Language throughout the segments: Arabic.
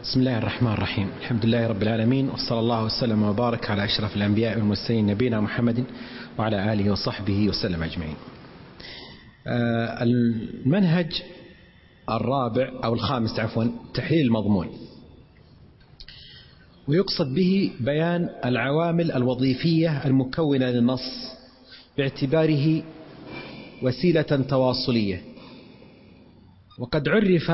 بسم الله الرحمن الرحيم. الحمد لله رب العالمين، وصلى الله وسلم وبارك على أشرف الأنبياء والمرسلين نبينا محمد وعلى آله وصحبه وسلم أجمعين. المنهج الرابع أو الخامس تحليل المضمون، ويقصد به بيان العوامل الوظيفية المكونة للنص باعتباره وسيلة تواصلية، وقد عرف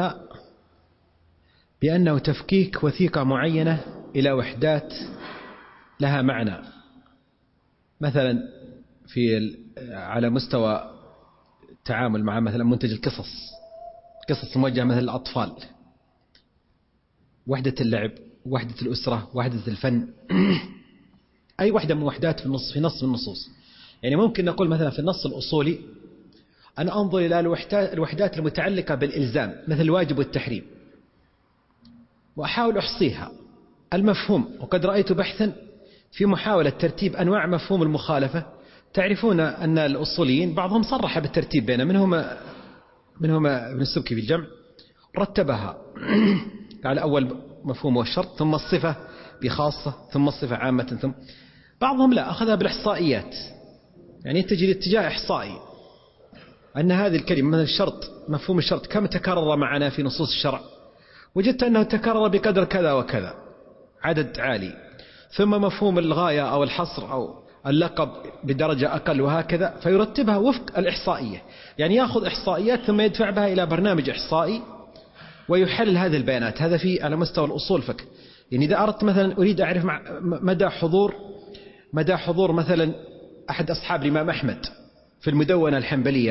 بأنه تفكيك وثيقة معينة إلى وحدات لها معنى، مثلا على مستوى التعامل مع مثلا منتج قصص موجهة مثل الأطفال، وحدة اللعب، وحدة الأسرة، وحدة الفن أي وحدة من وحدات في نص من النصوص. يعني ممكن نقول مثلا في النص الأصولي أنا أنظر إلى الوحدات المتعلقة بالإلزام مثل الواجب والتحريم، وأحاول أحصيها. المفهوم، وقد رأيت بحثا في محاولة ترتيب أنواع مفهوم المخالفة. تعرفون أن الأصوليين بعضهم صرح بالترتيب بين منهم ابن السبكي في الجمع رتبها على أول مفهوم والشرط، ثم الصفة بخاصة، ثم الصفة عامة، ثم بعضهم لا أخذها بالإحصائيات، يعني يتجه لاتجاه إحصائي أن هذه الكلمة مثل الشرط، مفهوم الشرط كم تكرر معنا في نصوص الشرع، وجدت أنه تكرر بقدر كذا وكذا، عدد عالي. ثم مفهوم الغاية أو الحصر أو اللقب بدرجة أقل، وهكذا، فيرتبها وفق الإحصائية، يعني يأخذ إحصائيات ثم يدفع بها إلى برنامج إحصائي ويحلل هذه البيانات. هذا على مستوى الأصول فقه. يعني إذا أردت مثلا أريد أعرف مدى حضور مثلا أحد أصحاب الإمام أحمد في المدونة الحنبلية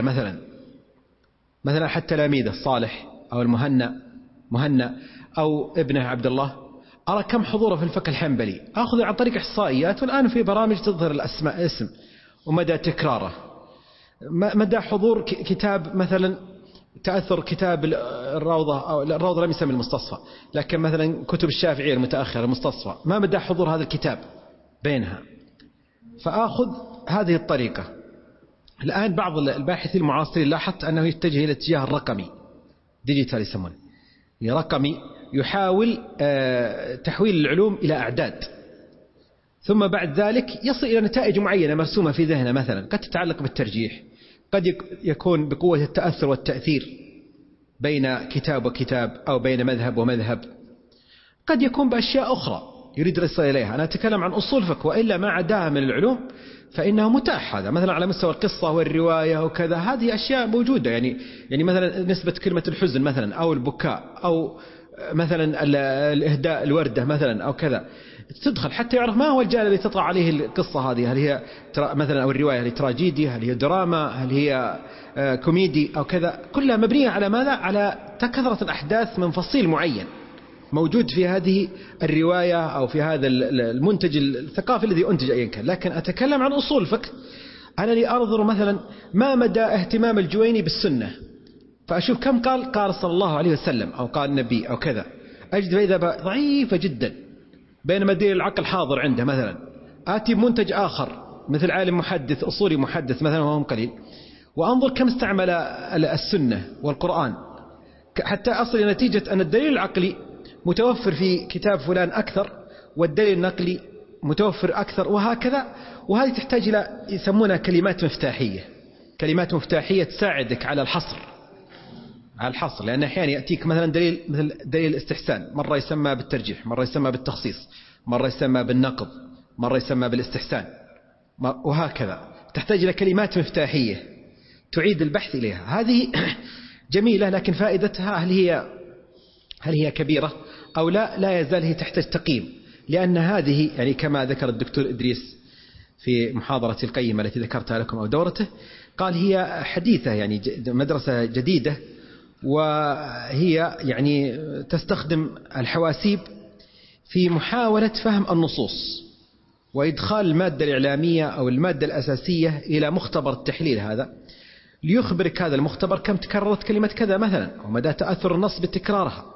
مثلا حتى تلاميذه صالح أو مهنا أو ابنه عبد الله، أرى كم حضوره في الفقه الحنبلي، أخذ عن طريق إحصائيات، والآن في برامج تظهر الاسم ومدى تكراره، مدى حضور كتاب مثلا تأثر كتاب الروضة، أو الروضة لم يسمى المستصفى، لكن مثلا كتب الشافعية المتأخرة المستصفى، ما مدى حضور هذا الكتاب بينها، فأخذ هذه الطريقة. الآن بعض الباحثين المعاصرين لاحظت أنه يتجه إلى الاتجاه الرقمي، ديجيتال يسمونه، رقمي، يحاول تحويل العلوم إلى أعداد، ثم بعد ذلك يصل إلى نتائج معينة مرسومة في ذهنه، مثلا قد تتعلق بالترجيح، قد يكون بقوة التأثر والتأثير بين كتاب وكتاب أو بين مذهب ومذهب، قد يكون بأشياء أخرى يريد الرسل إليها. أنا أتكلم عن أصول فقه، وإلا ما عداها من العلوم فإنه متاح. هذا مثلا على مستوى القصة والرواية وكذا، هذه أشياء موجودة، يعني مثلا نسبة كلمة الحزن مثلا أو البكاء أو مثلا الإهداء الوردة مثلا أو كذا، تدخل حتى يعرف ما هو الجانب الذي تطغى عليه القصة هذه، هل هي مثلا أو الرواية هل هي تراجيدي، هل هي دراما، هل هي كوميدي أو كذا، كلها مبنية على ماذا؟ على كثرة الأحداث من فصيل معين موجود في هذه الرواية أو في هذا المنتج الثقافي الذي أنتج أيا كان. لكن أتكلم عن أصول الفقه، أنا لي أنظر مثلا ما مدى اهتمام الجويني بالسنة، فأشوف كم قال صلى الله عليه وسلم أو قال النبي أو كذا، أجد فإذا ضعيفة جدا، بينما دليل العقل حاضر عنده. مثلا آتي بمنتج آخر مثل عالم محدث أصولي محدث مثلا وهم قليل، وأنظر كم استعمل السنة والقرآن، حتى أصل إلى نتيجة أن الدليل العقلي متوفر في كتاب فلان أكثر، والدليل النقلي متوفر أكثر، وهكذا. وهذه تحتاج إلى يسمونها كلمات مفتاحية تساعدك على الحصر، لأن أحيانا يأتيك مثلا دليل مثل دليل الاستحسان، مرة يسمى بالترجيح، مرة يسمى بالتخصيص، مرة يسمى بالنقض، مرة يسمى بالاستحسان، وهكذا. تحتاج إلى كلمات مفتاحية تعيد البحث إليها. هذه جميلة، لكن فائدتها هل هي كبيرة أو لا يزال هي تحتاج تقييم، لأن هذه يعني كما ذكر الدكتور إدريس في محاضرة القيمة التي ذكرتها لكم أو دورته، قال هي حديثة، يعني مدرسة جديدة، وهي يعني تستخدم الحواسيب في محاولة فهم النصوص وإدخال المادة الإعلامية أو المادة الأساسية إلى مختبر التحليل هذا، ليخبرك هذا المختبر كم تكررت كلمة كذا مثلا، ومدى تأثر النص بتكرارها.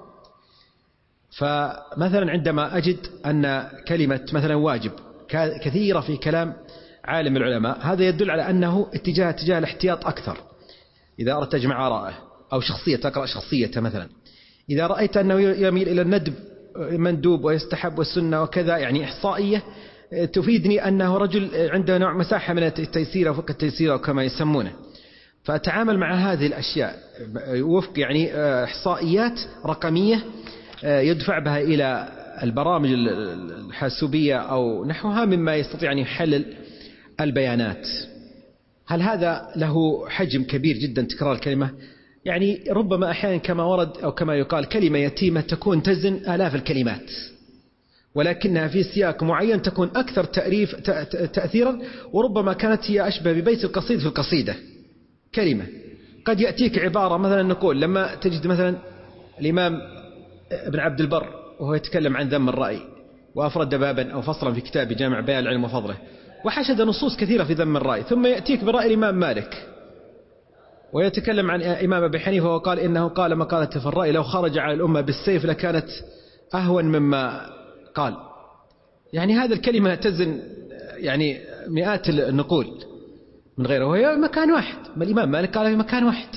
فمثلا عندما أجد أن كلمة مثلا واجب كثيرة في كلام عالم العلماء، هذا يدل على أنه اتجاه الاحتياط أكثر. إذا أردت تجمع آراءه أو شخصية تقرأ شخصيته مثلا، إذا رأيت أنه يميل إلى الندب مندوب ويستحب والسنة وكذا، يعني إحصائية تفيدني أنه رجل عنده نوع مساحة من التيسير أو فقه التيسير أو كما يسمونه. فأتعامل مع هذه الأشياء وفق يعني إحصائيات رقمية يدفع بها إلى البرامج الحاسوبية أو نحوها مما يستطيع أن يحلل البيانات. هل هذا له حجم كبير جدا تكرار الكلمة؟ يعني ربما أحيانا كما ورد أو كما يقال كلمة يتيمة تكون تزن آلاف الكلمات، ولكنها في سياق معين تكون أكثر تأثيرا، وربما كانت هي أشبه ببيت القصيد في القصيدة. كلمة قد يأتيك عبارة مثلا نقول لما تجد مثلا الإمام ابن عبد البر وهو يتكلم عن ذم الرأي وأفرد بابا أو فصلا في كتاب جامع بيان العلم وفضله وحشد نصوص كثيرة في ذم الرأي، ثم يأتيك برأي الإمام مالك ويتكلم عن إمام أبي حنيفة وقال إنه قال مقالة في الرأي لو خرج على الأمة بالسيف لكانت أهون مما قال. يعني هذا الكلمة تزن يعني مئات النقول من غيره، وهي مكان واحد، ما الإمام مالك قال في مكان واحد،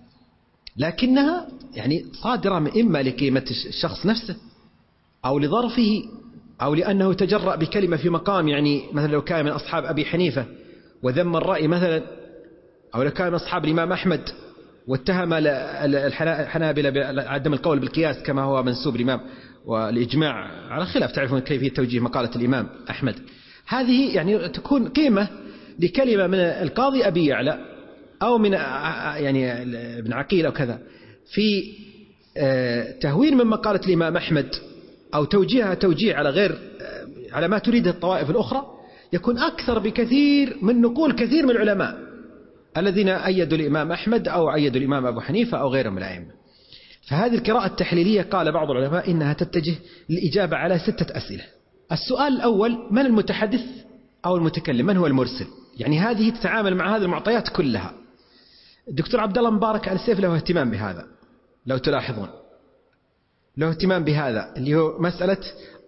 لكنها يعني صادرة إما لقيمة الشخص نفسه أو لظرفه أو لأنه تجرأ بكلمة في مقام، يعني مثلا لو كان من أصحاب أبي حنيفة وذم الرأي مثلا، أو لو كان من أصحاب الإمام أحمد واتهم الحنابلة بعدم القول بالقياس كما هو منسوب الإمام والإجماع على خلاف تعرفون كيفية توجيه مقالة الإمام أحمد. هذه يعني تكون قيمة لكلمة من القاضي أبي يعلى أو من يعني ابن عقيل أو كذا في تهوين من مقالة الإمام أحمد أو توجيهها توجيه على غير على ما تريده الطوائف الأخرى، يكون أكثر بكثير من نقول كثير من العلماء الذين أيدوا الإمام أحمد أو أيدوا الإمام أبو حنيفة أو غيرهم من الأئمة. فهذه القراءة التحليلية قال بعض العلماء إنها تتجه للإجابة على 6 أسئلة. السؤال الأول: من المتحدث أو المتكلم؟ من هو المرسل؟ يعني هذه تتعامل مع هذه المعطيات كلها. الدكتور عبد الله مبارك آل سيف له اهتمام بهذا، لو تلاحظون له اهتمام بهذا اللي هو مسألة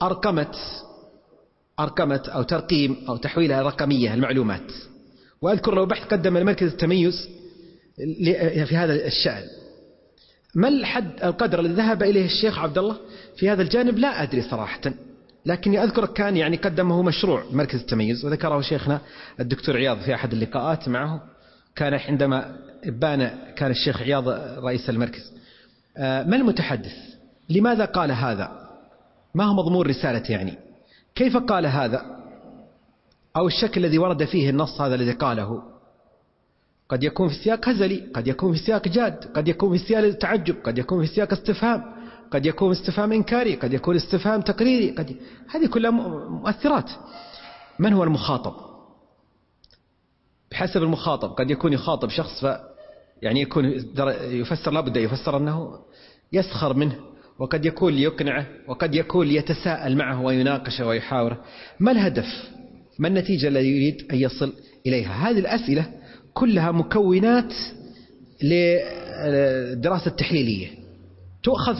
أرقمت أو ترقيم أو تحويلها رقمية المعلومات. وأذكر له بحث قدم المركز التميز في هذا الشأن. ما الحد القدر الذي ذهب إليه الشيخ عبد الله في هذا الجانب لا أدري صراحة، لكني أذكر كان يعني قدمه مشروع مركز التميز، وذكره شيخنا الدكتور عياض في أحد اللقاءات معه، كان عندما كان الشيخ عياض رئيس المركز. ما المتحدث؟ لماذا قال هذا؟ ما هو مضمون رسالته؟ يعني كيف قال هذا؟ أو الشكل الذي ورد فيه النص هذا الذي قاله، قد يكون في سياق هزلي، قد يكون في سياق جاد، قد يكون في سياق تعجب، قد يكون في سياق استفهام، قد يكون استفهام إنكاري، قد يكون استفهام تقريري، هذه كلها مؤثرات. من هو المخاطب؟ بحسب المخاطب قد يكون يخاطب شخص يعني يكون يفسر، لابد يفسر أنه يسخر منه، وقد يكون ليقنعه، وقد يكون ليتساءل معه ويناقشه ويحاوره. ما الهدف؟ ما النتيجة التي يريد أن يصل إليها؟ هذه الأسئلة كلها مكونات للدراسة التحليلية تؤخذ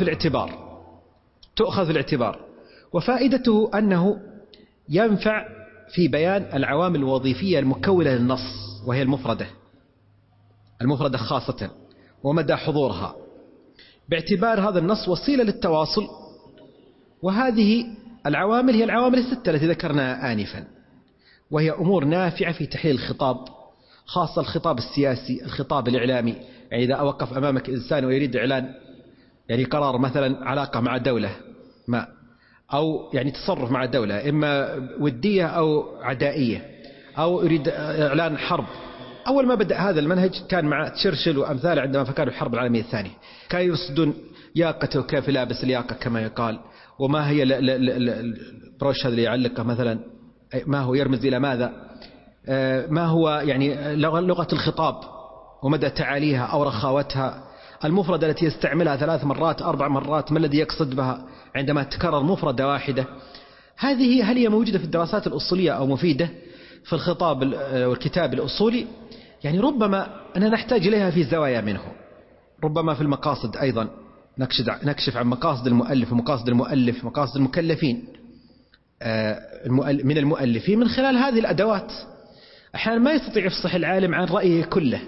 في الاعتبار، وفائدته أنه ينفع في بيان العوامل الوظيفية المكونة للنص، وهي المفردة خاصة، ومدى حضورها، باعتبار هذا النص وسيلة للتواصل. وهذه العوامل هي العوامل 6 التي ذكرناها آنفا، وهي أمور نافعة في تحليل الخطاب، خاصة الخطاب السياسي، الخطاب الإعلامي. يعني إذا أوقف أمامك إنسان ويريد إعلان يعني قرار مثلا علاقة مع دولة ما، أو يعني تصرف مع دولة إما ودية أو عدائية، أو يريد إعلان حرب. أول ما بدأ هذا المنهج كان مع تشرشل وأمثاله عندما فكروا الحرب العالمية الثانية، كانوا يرصدون ياقته وكيف لابس الياقة كما يقال، وما هي البروش هذا اللي يعلقه مثلا، ما هو يرمز إلى ماذا، ما هو يعني لغة الخطاب ومدى تعاليها أو رخاوتها، المفردة التي يستعملها 3 مرات 4 مرات ما الذي يقصد بها عندما تكرر مفردة واحدة. هذه هل هي موجودة في الدراسات الأصولية أو مفيدة في الخطاب والكتاب الأصولي؟ يعني ربما أنا نحتاج إليها في زوايا منه، ربما في المقاصد أيضا نكشف عن مقاصد المؤلف ومقاصد المؤلف، مقاصد المكلفين من المؤلفين من خلال هذه الأدوات. أحيانا ما يستطيع يفصح العالم عن رأيه كله،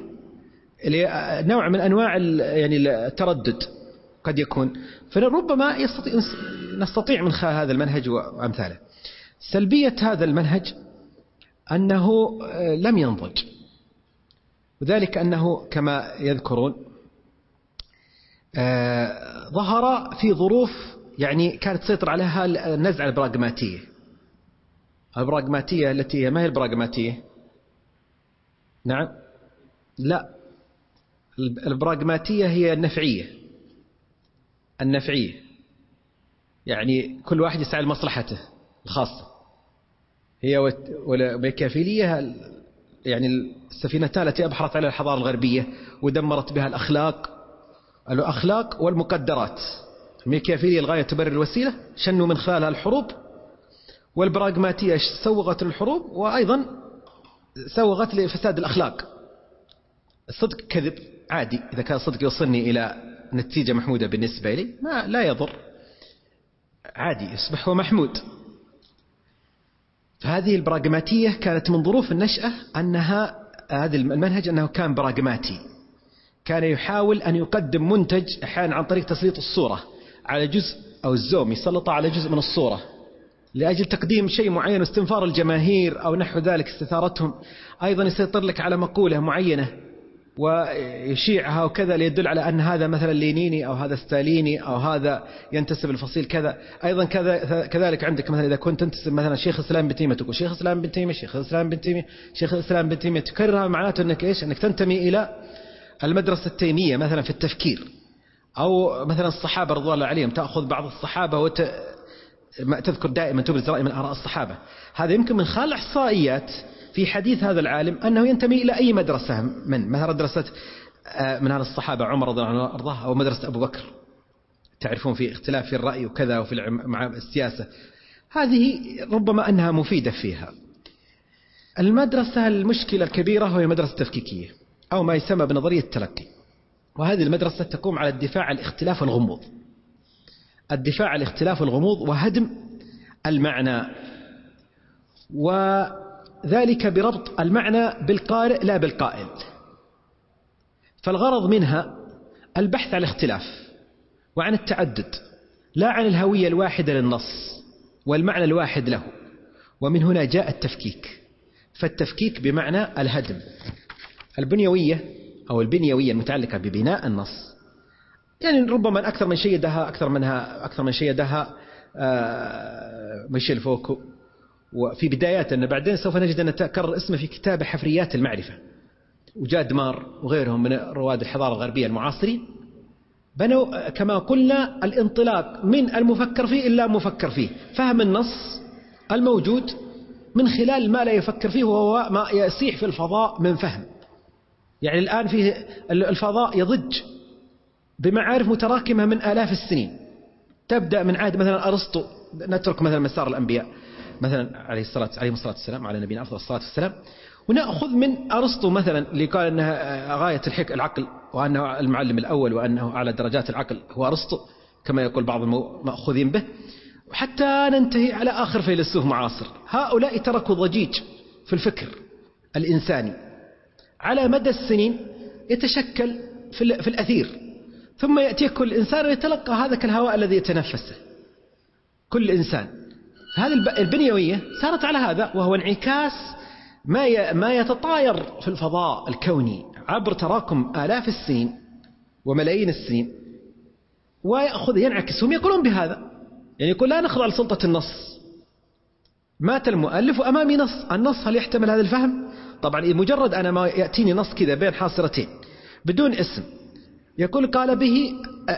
نوع من أنواع يعني التردد قد يكون، فربما يستطيع نستطيع من خلال هذا المنهج وأمثاله. سلبية هذا المنهج أنه لم ينضج، وذلك أنه كما يذكرون ظهر في ظروف يعني كانت تسيطر عليها النزعة البراغماتية. البراغماتية التي ما هي البراغماتية؟ نعم، لا، البراغماتية هي النفعية، يعني كل واحد يسعى لمصلحته الخاصة. هي والميكافيلية يعني السفينتان التي أبحرت عليها الحضارة الغربية ودمرت بها الأخلاق والمقدرات. الميكافيلية الغاية تبرر الوسيلة، شنوا من خلالها الحروب، والبراغماتية سوغت الحروب وأيضا سوغت لفساد الأخلاق. الصدق كذب عادي، إذا كان الصدق يوصلني إلى نتيجة محمودة بالنسبة لي لا يضر، عادي يصبح هو محمود. فهذه البراغماتية كانت من ظروف النشأة، أنها هذا المنهج أنه كان براغماتي، كان يحاول أن يقدم منتج أحيانا عن طريق تسليط الصورة على جزء، أو الزوم يسلط على جزء من الصورة لأجل تقديم شيء معين واستنفار الجماهير أو نحو ذلك، استثارتهم. أيضا يسيطر لك على مقولة معينة ويشيعها وكذا ليدل على أن هذا مثلا لينيني أو هذا ستاليني أو هذا ينتسب الفصيل كذا. أيضا كذلك عندك مثلا إذا كنت تنتسب مثلا شيخ الإسلام بن تيمية تقول شيخ الإسلام بن تيمية، شيخ الإسلام بن تيمية، شيخ الإسلام بن تيمية، تكررها معناته أنك إيش؟ أنك تنتمي إلى المدرسة التيمية مثلا في التفكير. أو مثلا الصحابة رضوان الله عليهم، تأخذ بعض الصحابة تذكر دائما تبرز رأي من آراء الصحابة. هذا يمكن من خلال إحصائيات في حديث هذا العالم أنه ينتمي إلى أي مدرسة، من مثلا مدرسة من هذا الصحابة عمر رضي الله عنه وأرضاه، أو مدرسة أبو بكر. تعرفون في اختلاف في الرأي وكذا وفي مع السياسة، هذه ربما أنها مفيدة فيها. المدرسة المشكلة الكبيرة هي مدرسة تفكيكية أو ما يسمى بنظرية التلقي، وهذه المدرسة تقوم على الدفاع عن الاختلاف والغموض، الدفاع عن الاختلاف والغموض وهدم المعنى، وذلك بربط المعنى بالقارئ لا بالقائل. فالغرض منها البحث عن الاختلاف وعن التعدد، لا عن الهوية الواحدة للنص والمعنى الواحد له. ومن هنا جاء التفكيك، فالتفكيك بمعنى الهدم. البنيوية أو البنيوية المتعلقة ببناء النص، يعني ربما أكثر من شيدها ميشيل فوكو، وفي بدايات أن بعدين سوف نجد أن تكرر اسمه في كتاب حفريات المعرفة، وجاد مار وغيرهم من رواد الحضارة الغربية المعاصرين بنوا كما قلنا الانطلاق من المفكر فيه إلا مفكر فيه، فهم النص الموجود من خلال ما لا يفكر فيه، وهو ما يسيح في الفضاء من فهم. يعني الآن فيه الفضاء يضج بمعارف متراكمة من آلاف السنين، تبدأ من عهد مثلا أرسطو، نترك مثلا مسار الأنبياء مثلا عليهم الصلاة والسلام، على نبينا أفضل الصلاة والسلام، ونأخذ من أرسطو مثلا اللي قال أنها غاية العقل، وأنه المعلم الأول، وأنه أعلى درجات العقل هو أرسطو كما يقول بعض المأخوذين به، وحتى ننتهي على آخر فيلسوف معاصر. هؤلاء تركوا ضجيج في الفكر الإنساني على مدى السنين يتشكل في الأثير، ثم يأتي كل إنسان يتلقى هذا كالهواء الذي يتنفسه كل إنسان. هذه البنيوية سارت على هذا، وهو انعكاس ما يتطاير في الفضاء الكوني عبر تراكم آلاف السنين وملايين السنين، ويأخذ ينعكس. هم يقولون بهذا، يعني يقول لا نخضع لسلطة النص، مات المؤلف وأمامي نص، النص هل يحتمل هذا الفهم؟ طبعا مجرد أنا ما يأتيني نص كذا بين حاصرتين بدون اسم، يقول قال به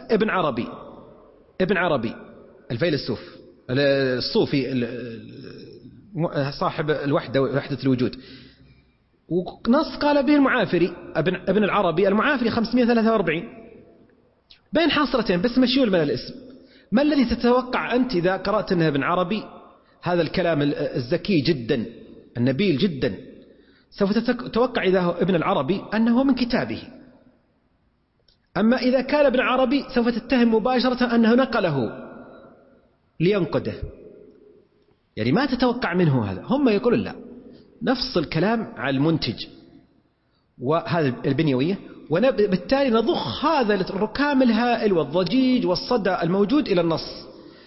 ابن عربي الفيلسوف الصوفي صاحب وحدة الوجود، ونص قال به المعافري ابن العربي المعافري 543 بين حاصرتين بس مشيول من الاسم. ما الذي تتوقع أنت إذا قرأت أنه ابن عربي؟ هذا الكلام الذكي جدا النبيل جدا، سوف تتوقع إذا هو ابن العربي أنه من كتابه. أما إذا كان ابن عربي سوف تتهم مباشرة أنه نقله لينقده، يعني ما تتوقع منه هذا. هم يقولون لا، نفس الكلام على المنتج وهذا البنيوية، وبالتالي نضخ هذا الركام الهائل والضجيج والصدى الموجود إلى النص.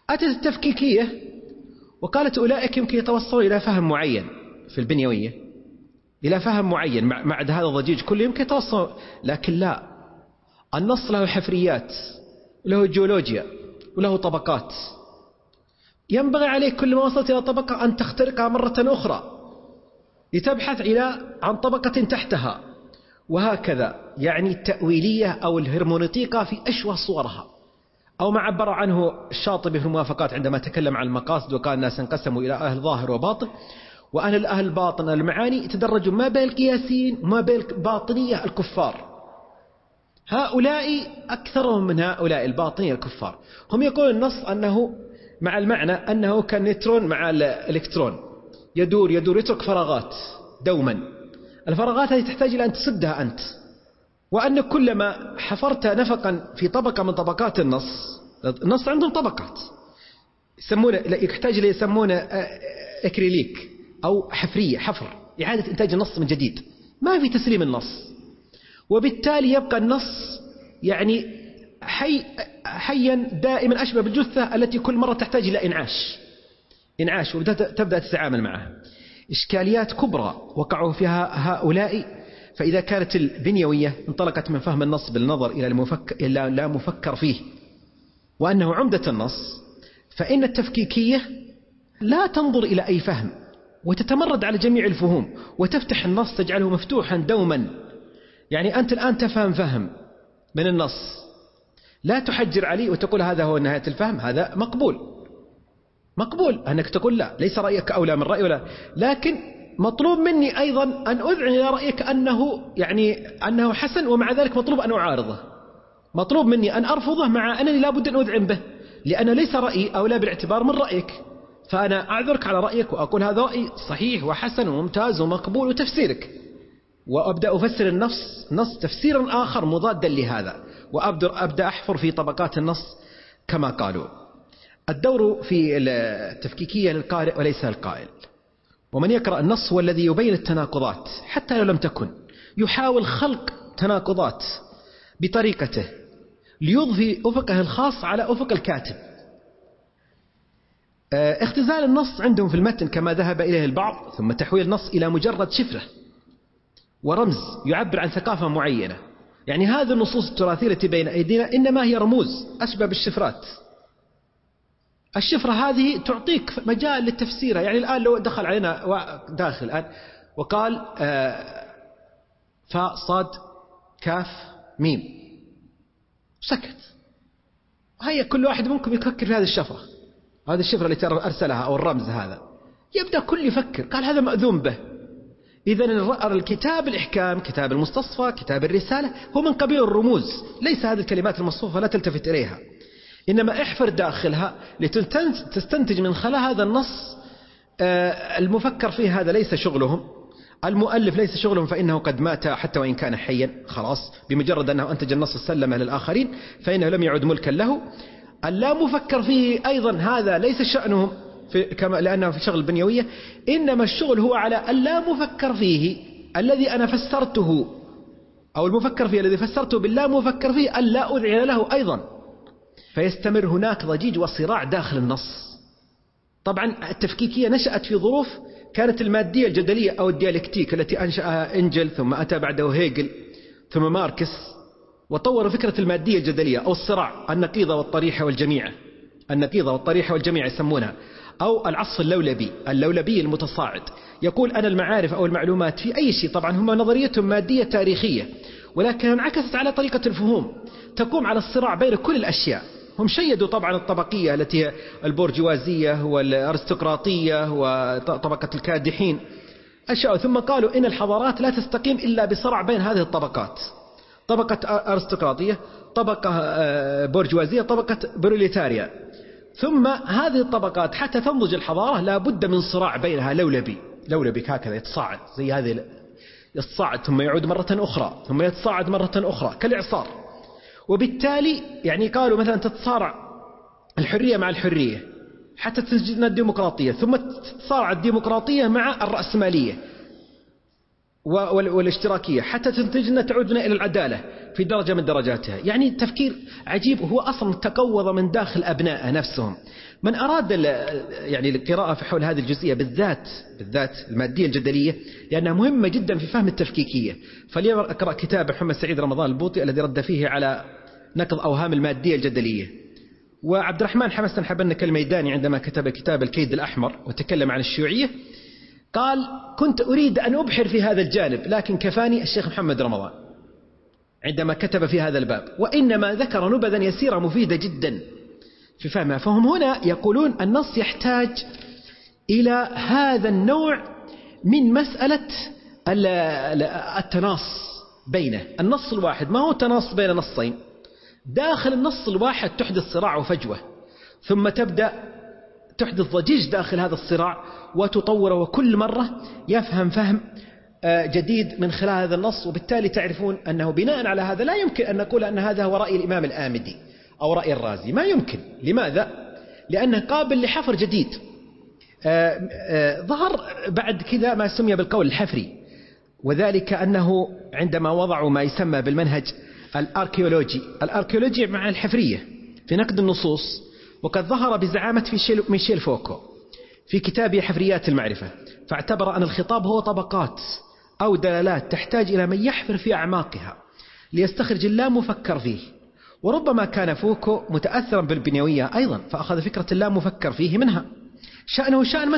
أتت التفكيكية وقالت أولئك يمكن يتوصلوا إلى فهم معين في البنيوية، إلى فهم معين مع هذا الضجيج كله يمكن يتوصل، لكن لا، النص له حفريات، له جيولوجيا، وله طبقات. ينبغي عليك كل ما وصلت إلى طبقة أن تخترقها مرة أخرى لتبحث عن طبقة تحتها، وهكذا. يعني التأويلية أو الهرمونيطيقة في أشوه صورها، أو ما عبر عنه الشاطبي في الموافقات عندما تكلم عن المقاصد وقال الناس انقسموا إلى أهل ظاهر وباطن، وأهل أهل باطن المعاني يتدرجوا ما بين القياسيين وما بين الباطنية الكفار. هؤلاء أكثرهم من هؤلاء الباطنية الكفار. هم يقولون النص أنه مع المعنى أنه كالنيوترون مع الإلكترون، يدور يترك فراغات دوما. الفراغات هذه تحتاج إلى أن تسدها أنت، وأن كلما حفرت نفقا في طبقة من طبقات النص عندهم طبقات يحتاج إلى يسمونه إكريليك أو حفرية، حفر، إعادة إنتاج النص من جديد، ما في تسليم النص، وبالتالي يبقى النص يعني حيا دائما أشبه بالجثة التي كل مرة تحتاج إلى إنعاش وتبدأ تتعامل معها. إشكاليات كبرى وقعوا فيها هؤلاء. فإذا كانت البنيوية انطلقت من فهم النص بالنظر إلى لا مفكر فيه وأنه عمدة النص، فإن التفكيكية لا تنظر إلى أي فهم وتتمرد على جميع الفهوم وتفتح النص تجعله مفتوحا دوما. يعني أنت الآن تفهم فهم من النص، لا تحجر عليه وتقول هذا هو نهاية الفهم، هذا مقبول أنك تقول لا، ليس رأيك أولى من رأي ولا، لكن مطلوب مني أيضا أن أذعن إلى رأيك أنه حسن، ومع ذلك مطلوب أن أعارضه، مطلوب مني أن أرفضه مع أنني لا بد أن أذعن به، لأن ليس رأيي أولى بالاعتبار من رأيك، فأنا أعذرك على رأيك وأقول هذا رأي صحيح وحسن وممتاز ومقبول وتفسيرك، وأبدأ أفسر النص تفسيرا آخر مضادا لهذا، وأبدأ أحفر في طبقات النص كما قالوا. الدور في التفكيكية للقارئ وليس القائل، ومن يقرأ النص هو الذي يبين التناقضات حتى لو لم تكن، يحاول خلق تناقضات بطريقته ليضفي أفقه الخاص على أفق الكاتب. اختزال النص عندهم في المتن كما ذهب إليه البعض، ثم تحويل النص إلى مجرد شفرة ورمز يعبر عن ثقافة معينة. يعني هذه النصوص التراثية التي بين أيدينا إنما هي رموز أشبه بالشفرات. الشفرة هذه تعطيك مجال للتفسير. يعني الآن لو دخل علينا داخل الآن وقال فاء صاد كاف ميم، سكت، هيا كل واحد منكم يفكر في هذه الشفرة، هذه الشفرة التي أرسلها أو الرمز هذا، يبدأ كل يفكر، قال هذا مأذون به. إذن الكتاب الإحكام، كتاب المستصفى، كتاب الرسالة هو من قبيل الرموز، ليس هذه الكلمات المصفوفة لا تلتفت إليها، إنما احفر داخلها لتستنتج من خلال هذا النص. المفكر فيه هذا ليس شغلهم، المؤلف ليس شغلهم، فإنه قد مات حتى وإن كان حيا، خلاص بمجرد أنه أنتج النص سلمه للآخرين فإنه لم يعد ملكا له. اللا مفكر فيه أيضا هذا ليس شأنهم لأنه في شغل البنيوية، إنما الشغل هو على اللا مفكر فيه الذي أنا فسرته، أو المفكر فيه الذي فسرته باللا مفكر فيه ألا أذعن له أيضا، فيستمر هناك ضجيج وصراع داخل النص. طبعا التفكيكية نشأت في ظروف كانت المادية الجدلية أو الديالكتيك التي أنشأها إنجل، ثم أتى بعده هيجل، ثم ماركس، وطور فكرة المادية الجدلية أو الصراع، النقيضة والطريحة والجميعة، النقيضة والطريحة والجميعة يسمونها، أو العصف اللولبي المتصاعد. يقول أن المعارف أو المعلومات في أي شيء، طبعا هم نظريتهم مادية تاريخية، ولكن انعكست على طريقة الفهوم تقوم على الصراع بين كل الأشياء. هم شيدوا طبعا الطبقية التي هي البورجوازية والأرستقراطية وطبقة الكادحين أشياء، ثم قالوا إن الحضارات لا تستقيم إلا بصراع بين هذه الطبقات، طبقة أرستقراطية، طبقة بورجوازية، طبقة بروليتاريا. ثم هذه الطبقات حتى تنضج الحضارة لا بد من صراع بينها، لولبي هكذا يتصاعد زي هذه، يتصاعد ثم يعود مرة أخرى ثم يتصاعد مرة أخرى كالإعصار. وبالتالي يعني قالوا مثلا تتصارع الحرية مع الحرية حتى تنتج الديمقراطية، ثم تتصارع الديمقراطية مع الرأسمالية، والاشتراكية حتى تنتجنا تعودنا إلى العدالة في درجة من درجاتها. يعني تفكير عجيب، هو أصلا تقوض من داخل أبناء نفسهم. من أراد يعني القراءة في حول هذه الجزئية بالذات المادية الجدلية لأنها مهمة جدا في فهم التفكيكية، فليمر أقرأ كتاب محمد سعيد رمضان البوطي الذي رد فيه على نقض أوهام المادية الجدلية. وعبد الرحمن حمستن حبنك الميداني عندما كتب كتاب الكيد الأحمر وتكلم عن الشيوعية قال: كنت أريد أن أبحر في هذا الجانب لكن كفاني الشيخ محمد رمضان عندما كتب في هذا الباب، وإنما ذكر نبذا يسيرة مفيدة جدا في فهمها. فهم هنا يقولون النص يحتاج إلى هذا النوع من مسألة التناص بينه. النص الواحد ما هو تناص بين نصين، داخل النص الواحد تحدث صراع وفجوة، ثم تبدأ تحدث ضجيج داخل هذا الصراع وتطوره، وكل مرة يفهم فهم جديد من خلال هذا النص. وبالتالي تعرفون أنه بناء على هذا لا يمكن أن نقول أن هذا هو رأي الإمام الآمدي أو رأي الرازي، ما يمكن. لماذا؟ لأنه قابل لحفر جديد. ظهر بعد كذا ما سمي بالقول الحفري، وذلك أنه عندما وضعوا ما يسمى بالمنهج الأركيولوجي مع الحفرية في نقد النصوص، وقد ظهر بزعامة ميشيل فوكو في كتابه حفريات المعرفة، فاعتبر أن الخطاب هو طبقات أو دلالات تحتاج إلى من يحفر في أعماقها ليستخرج اللامفكر فيه. وربما كان فوكو متأثرا بالبنيوية أيضا، فأخذ فكرة اللامفكر فيه منها. شأنه شأن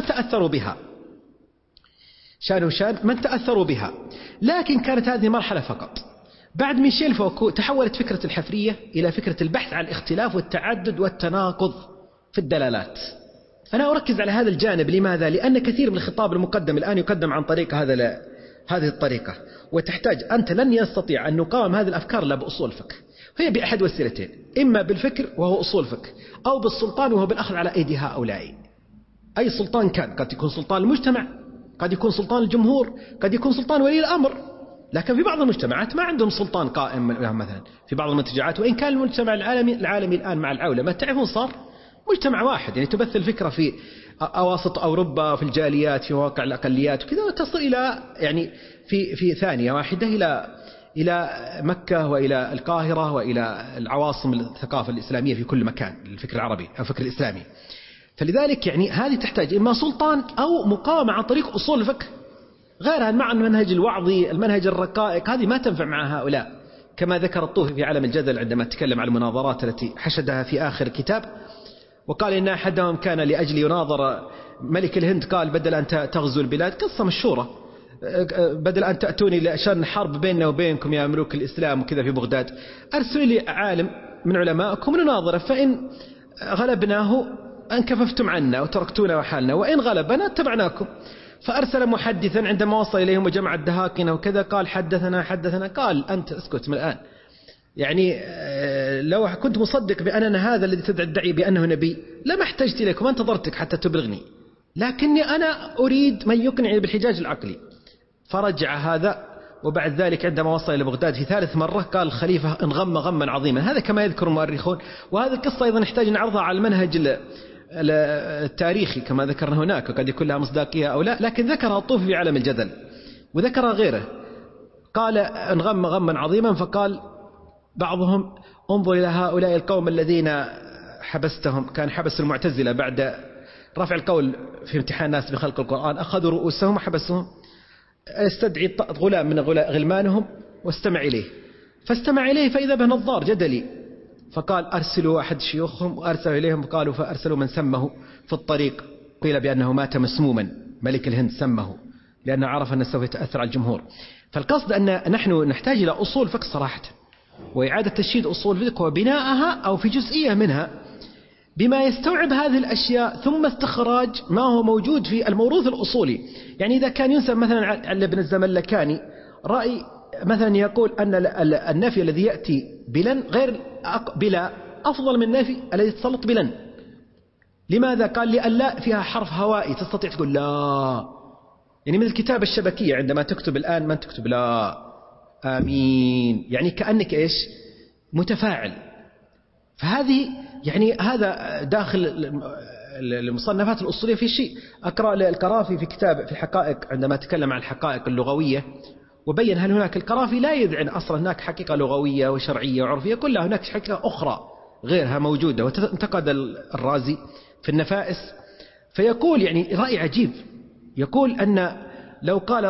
من تأثروا بها، لكن كانت هذه مرحلة فقط. بعد ميشيل فوكو تحولت فكرة الحفرية إلى فكرة البحث عن الاختلاف والتعدد والتناقض في الدلالات. أنا أركز على هذا الجانب. لماذا؟ لأن كثير من الخطاب المقدم الآن يقدم عن طريق هذه الطريقة، وتحتاج أنت لن يستطيع أن نقاوم هذه الأفكار لا بأصول فقه. هي بأحد وسيلتين، إما بالفكر وهو أصول فقه، أو بالسلطان وهو بالأخذ على أيدي هؤلاء. أي سلطان كان، قد يكون سلطان المجتمع، قد يكون سلطان الجمهور، قد يكون سلطان ولي الأمر. لكن في بعض المجتمعات ما عندهم سلطان قائم مثلا في بعض المنتجعات، وإن كان المجتمع العالمي الآن مع العولمة تعرفون صار مجتمع واحد، يعني تبث الفكرة في أواسط أوروبا، في الجاليات، في مواقع الأقليات وكذا، وتصل إلى يعني في ثانية واحدة إلى مكة وإلى القاهرة وإلى العواصم الثقافة الإسلامية في كل مكان، الفكر العربي أو الفكر الإسلامي. فلذلك يعني هذه تحتاج إما سلطان أو مقاومة عن طريق أصول الفقه، غيرها مع المنهج الوعظي، المنهج الرقائق، هذه ما تنفع مع هؤلاء. كما ذكر الطوفي في عالم الجدل عندما تكلم عن المناظرات التي حشدها في آخر الكتاب، وقال إن أحدهم كان لأجل يناظر ملك الهند، قال بدل أن تغزو البلاد، قصة مشهورة، بدل أن تأتوني لأشان حرب بيننا وبينكم يا ملوك الإسلام وكذا في بغداد، أرسلوا لي عالم من علمائكم نناظره، فإن غلبناه أنكففتم عنا وتركتونا وحالنا، وإن غلبنا اتبعناكم. فأرسل محدثا عندما وصل إليهم وجمع الدهاقين وكذا، قال حدثنا، قال أنت اسكت من الآن، يعني لو كنت مصدق بأننا هذا الذي تدعي بأنه نبي لما احتجت إليكم، ما انتظرتك حتى تبلغني، لكني أنا أريد من يقنعني بالحجاج العقلي. فرجع هذا، وبعد ذلك عندما وصل إلى بغداد في ثالث مرة قال الخليفة انغم غما عظيما. هذا كما يذكر المؤرخون، وهذه القصة أيضا نحتاج نعرضها على المنهج التاريخي كما ذكرنا هناك، وقد يكون لها مصداقية أو لا، لكن ذكرها الطوفي في عالم الجدل وذكرها غيره. قال انغم غما عظيما، فقال بعضهم انظر إلى هؤلاء القوم الذين حبستهم، كان حبس المعتزلة بعد رفع القول في امتحان الناس بخلق القرآن، أخذوا رؤوسهم وحبسهم، استدعي غلام من غلمانهم واستمع إليه، فاستمع إليه فإذا به نظار جدلي، فقال أرسلوا أحد شيوخهم، وأرسلوا إليهم، قالوا فأرسلوا من سمه في الطريق، قيل بأنه مات مسموما، ملك الهند سمه لأنه عرف أنه سوف يتأثر على الجمهور. فالقصد أن نحن نحتاج إلى أصول فقه صراحة، وإعادة تشييد أصول الفقه وبناءها أو في جزئية منها بما يستوعب هذه الأشياء، ثم استخراج ما هو موجود في الموروث الأصولي. يعني إذا كان ينسب مثلا على ابن الزملكاني رأي مثلا يقول أن النفي الذي يأتي بلن غير بلا أفضل من النفي الذي يتسلط بلن. لماذا؟ قال لأن لا فيها حرف هوائي تستطيع تقول لا، يعني مثل الكتابة الشبكية عندما تكتب الآن من تكتب لا آمين، يعني كأنك إيش متفاعل. فهذه يعني هذا داخل المصنفات الأصولية في شيء. أقرأ القرافي في كتاب في الحقائق عندما تكلم عن الحقائق اللغوية وبين هل هناك القرافي لا يذعن أصلا هناك حقيقة لغوية وشرعية وعرفية كلها، هناك حقيقة أخرى غيرها موجودة. وانتقد الرازي في النفائس فيقول يعني رأي عجيب، يقول أن لو قال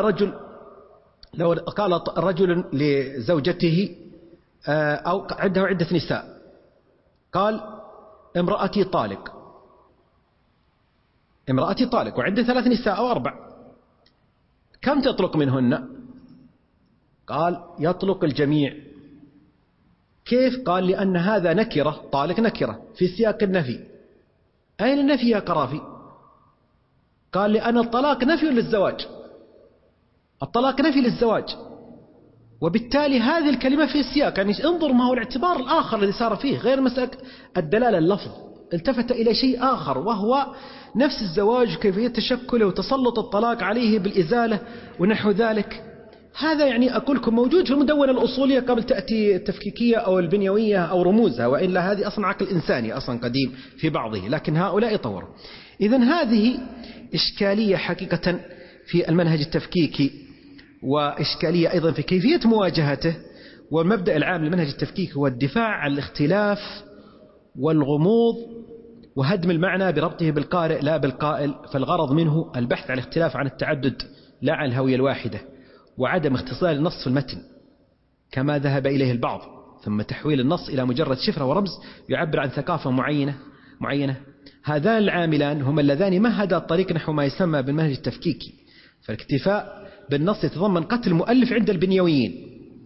رجل لزوجته أو عنده عدة نساء، قال امرأتي طالق وعنده 3 نساء أو 4، كم تطلق منهن؟ قال يطلق الجميع. كيف؟ قال لأن هذا نكرة، طالق نكرة في سياق النفي. أين النفي يا قرافي؟ قال لأن الطلاق نفي للزواج، الطلاق نفي للزواج، وبالتالي هذه الكلمة في السياق. يعني انظر ما هو الاعتبار الآخر الذي صار فيه غير مسألة الدلالة اللفظ، التفت إلى شيء آخر وهو نفس الزواج وكيفية تشكله وتسلط الطلاق عليه بالإزالة ونحو ذلك. هذا يعني أقول لكم موجود في المدونة الأصولية قبل تأتي التفكيكية أو البنيوية أو رموزها، وإلا هذه أصلا عقل إنساني أصلا قديم في بعضه، لكن هؤلاء طوروا. إذن هذه إشكالية حقيقة في المنهج التفكيكي، وإشكالية أيضا في كيفية مواجهته. والمبدأ العام للمنهج التفكيكي هو الدفاع عن الاختلاف والغموض وهدم المعنى بربطه بالقارئ لا بالقائل، فالغرض منه البحث عن الاختلاف عن التعدد لا عن الهوية الواحدة، وعدم اختصار النص في المتن كما ذهب إليه البعض، ثم تحويل النص إلى مجرد شفرة ورمز يعبر عن ثقافة معينة. هذان العاملان هما اللذان مهدا الطريق نحو ما يسمى بالمنهج التفكيكي. فالاكتفاء بالنص يتضمن قتل المؤلف عند البنيويين،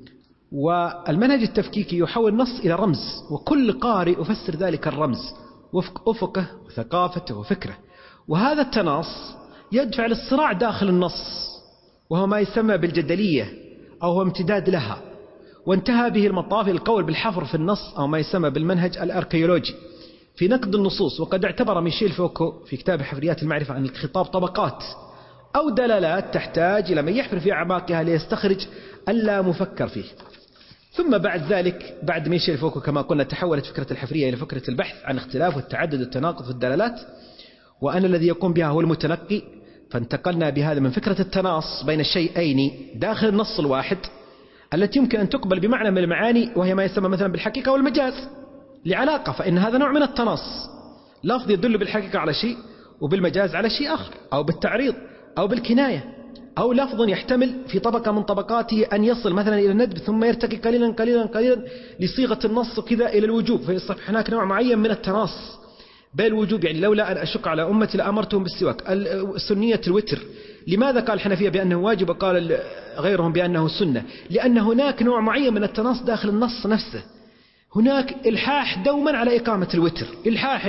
والمنهج التفكيكي يحول النص إلى رمز، وكل قارئ يفسر ذلك الرمز وفق أفقه وثقافته وفكره. وهذا التناص يدفع للصراع داخل النص، وهو ما يسمى بالجدلية أو هو امتداد لها، وانتهى به المطاف القول بالحفر في النص أو ما يسمى بالمنهج الأركيولوجي في نقد النصوص. وقد اعتبر ميشيل فوكو في كتاب حفريات المعرفة أن الخطاب طبقات أو دلالات تحتاج إلى من يحفر في أعماقها ليستخرج اللا مفكر فيه. ثم بعد ذلك بعد ميشيل فوكو كما قلنا تحولت فكرة الحفرية إلى فكرة البحث عن اختلاف والتعدد والتناقض في الدلالات، وأن الذي يقوم بها هو المتنقي. فانتقلنا بهذا من فكرة التناص بين الشيئين داخل النص الواحد التي يمكن أن تقبل بمعنى من المعاني، وهي ما يسمى مثلا بالحقيقة والمجاز لعلاقة، فإن هذا نوع من التناص، لفظ يدل بالحقيقة على شيء وبالمجاز على شيء آخر، أو بالتعريض أو بالكناية، أو لفظ يحتمل في طبقة من طبقاته أن يصل مثلا إلى الندب ثم يرتقي قليلا لصيغة النص كذا إلى الوجوب، فيصبح هناك نوع معين من التناص بين الوجوب. يعني لولا أن أشق على أمتي لأمرتهم بالسواك. سنية الوتر، لماذا قال الحنفية بأنه واجب وقال غيرهم بأنه سنة؟ لأن هناك نوع معين من التناص داخل النص نفسه. هناك إلحاح دوما على إقامة الوتر، إلحاح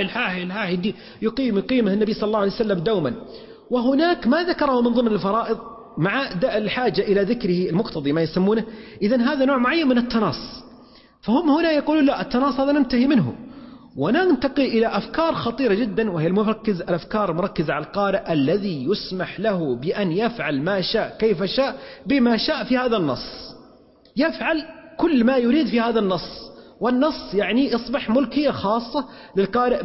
يقيمه النبي صلى الله عليه وسلم دوما، وهناك ما ذكره من ضمن الفرائض مع الحاجة إلى ذكره المقتضي ما يسمونه. إذن هذا نوع معين من التناص. فهم هنا يقولون لا، التناص هذا ننتهي منه وننتقل إلى أفكار خطيرة جدا، وهي الأفكار المركزة على القارئ الذي يسمح له بأن يفعل ما شاء كيف شاء بما شاء في هذا النص، يفعل كل ما يريد في هذا النص. والنص يعني يصبح ملكية خاصة للقارئ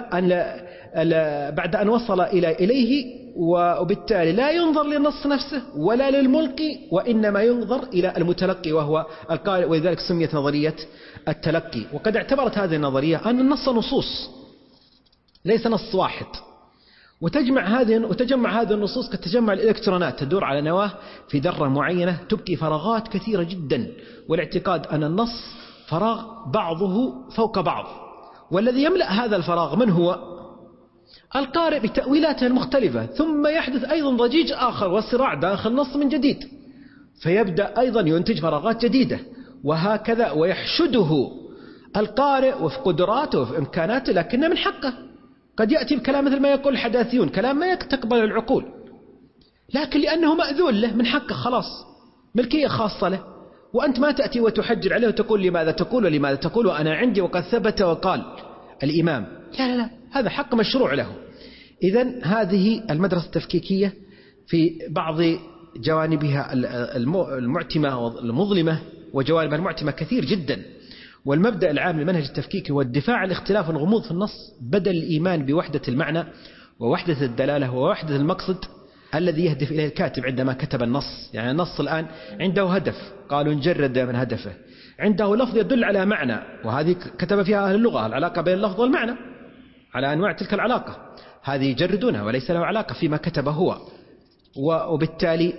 بعد أن وصل إليه، وبالتالي لا ينظر للنص نفسه ولا للملقي، وإنما ينظر إلى المتلقي وهو القارئ، ولذلك سميت نظرية التلقي. وقد اعتبرت هذه النظرية أن النص نصوص ليس نص واحد، وتجمع هذه النصوص كتجمع الإلكترونات تدور على نواة في ذرة معينة تبقي فراغات كثيرة جدا، والاعتقاد أن النص فراغ بعضه فوق بعض، والذي يملأ هذا الفراغ من هو؟ القارئ بتأويلاته المختلفة. ثم يحدث أيضا ضجيج آخر والصراع داخل النص من جديد، فيبدأ أيضا ينتج فراغات جديدة، وهكذا. ويحشده القارئ وفي قدراته وفي إمكاناته، لكن من حقه قد يأتي بكلام مثل ما يقول الحداثيون، كلام ما تقبل العقول، لكن لأنه مأذون له من حقه، خلاص ملكية خاصة له. وأنت ما تأتي وتحجر عليه وتقول لماذا تقول وأنا عندي وقد ثبت وقال الإمام. لا، هذا حق مشروع له. إذن هذه المدرسة التفكيكية في بعض جوانبها المعتمة والمظلمة، وجوانبها المعتمة كثير جدا. والمبدأ العام للمنهج التفكيكي هو الدفاع عن الاختلاف والغموض في النص بدل الإيمان بوحدة المعنى ووحدة الدلالة ووحدة المقصد الذي يهدف إليه الكاتب عندما كتب النص. يعني النص الآن عنده هدف، قالوا نجرد من هدفه، عنده لفظ يدل على معنى، وهذه كتب فيها أهل اللغة العلاقة بين اللفظ والمعنى على أنواع تلك العلاقة، هذه يجردونها وليس له علاقة فيما كتبه هو. وبالتالي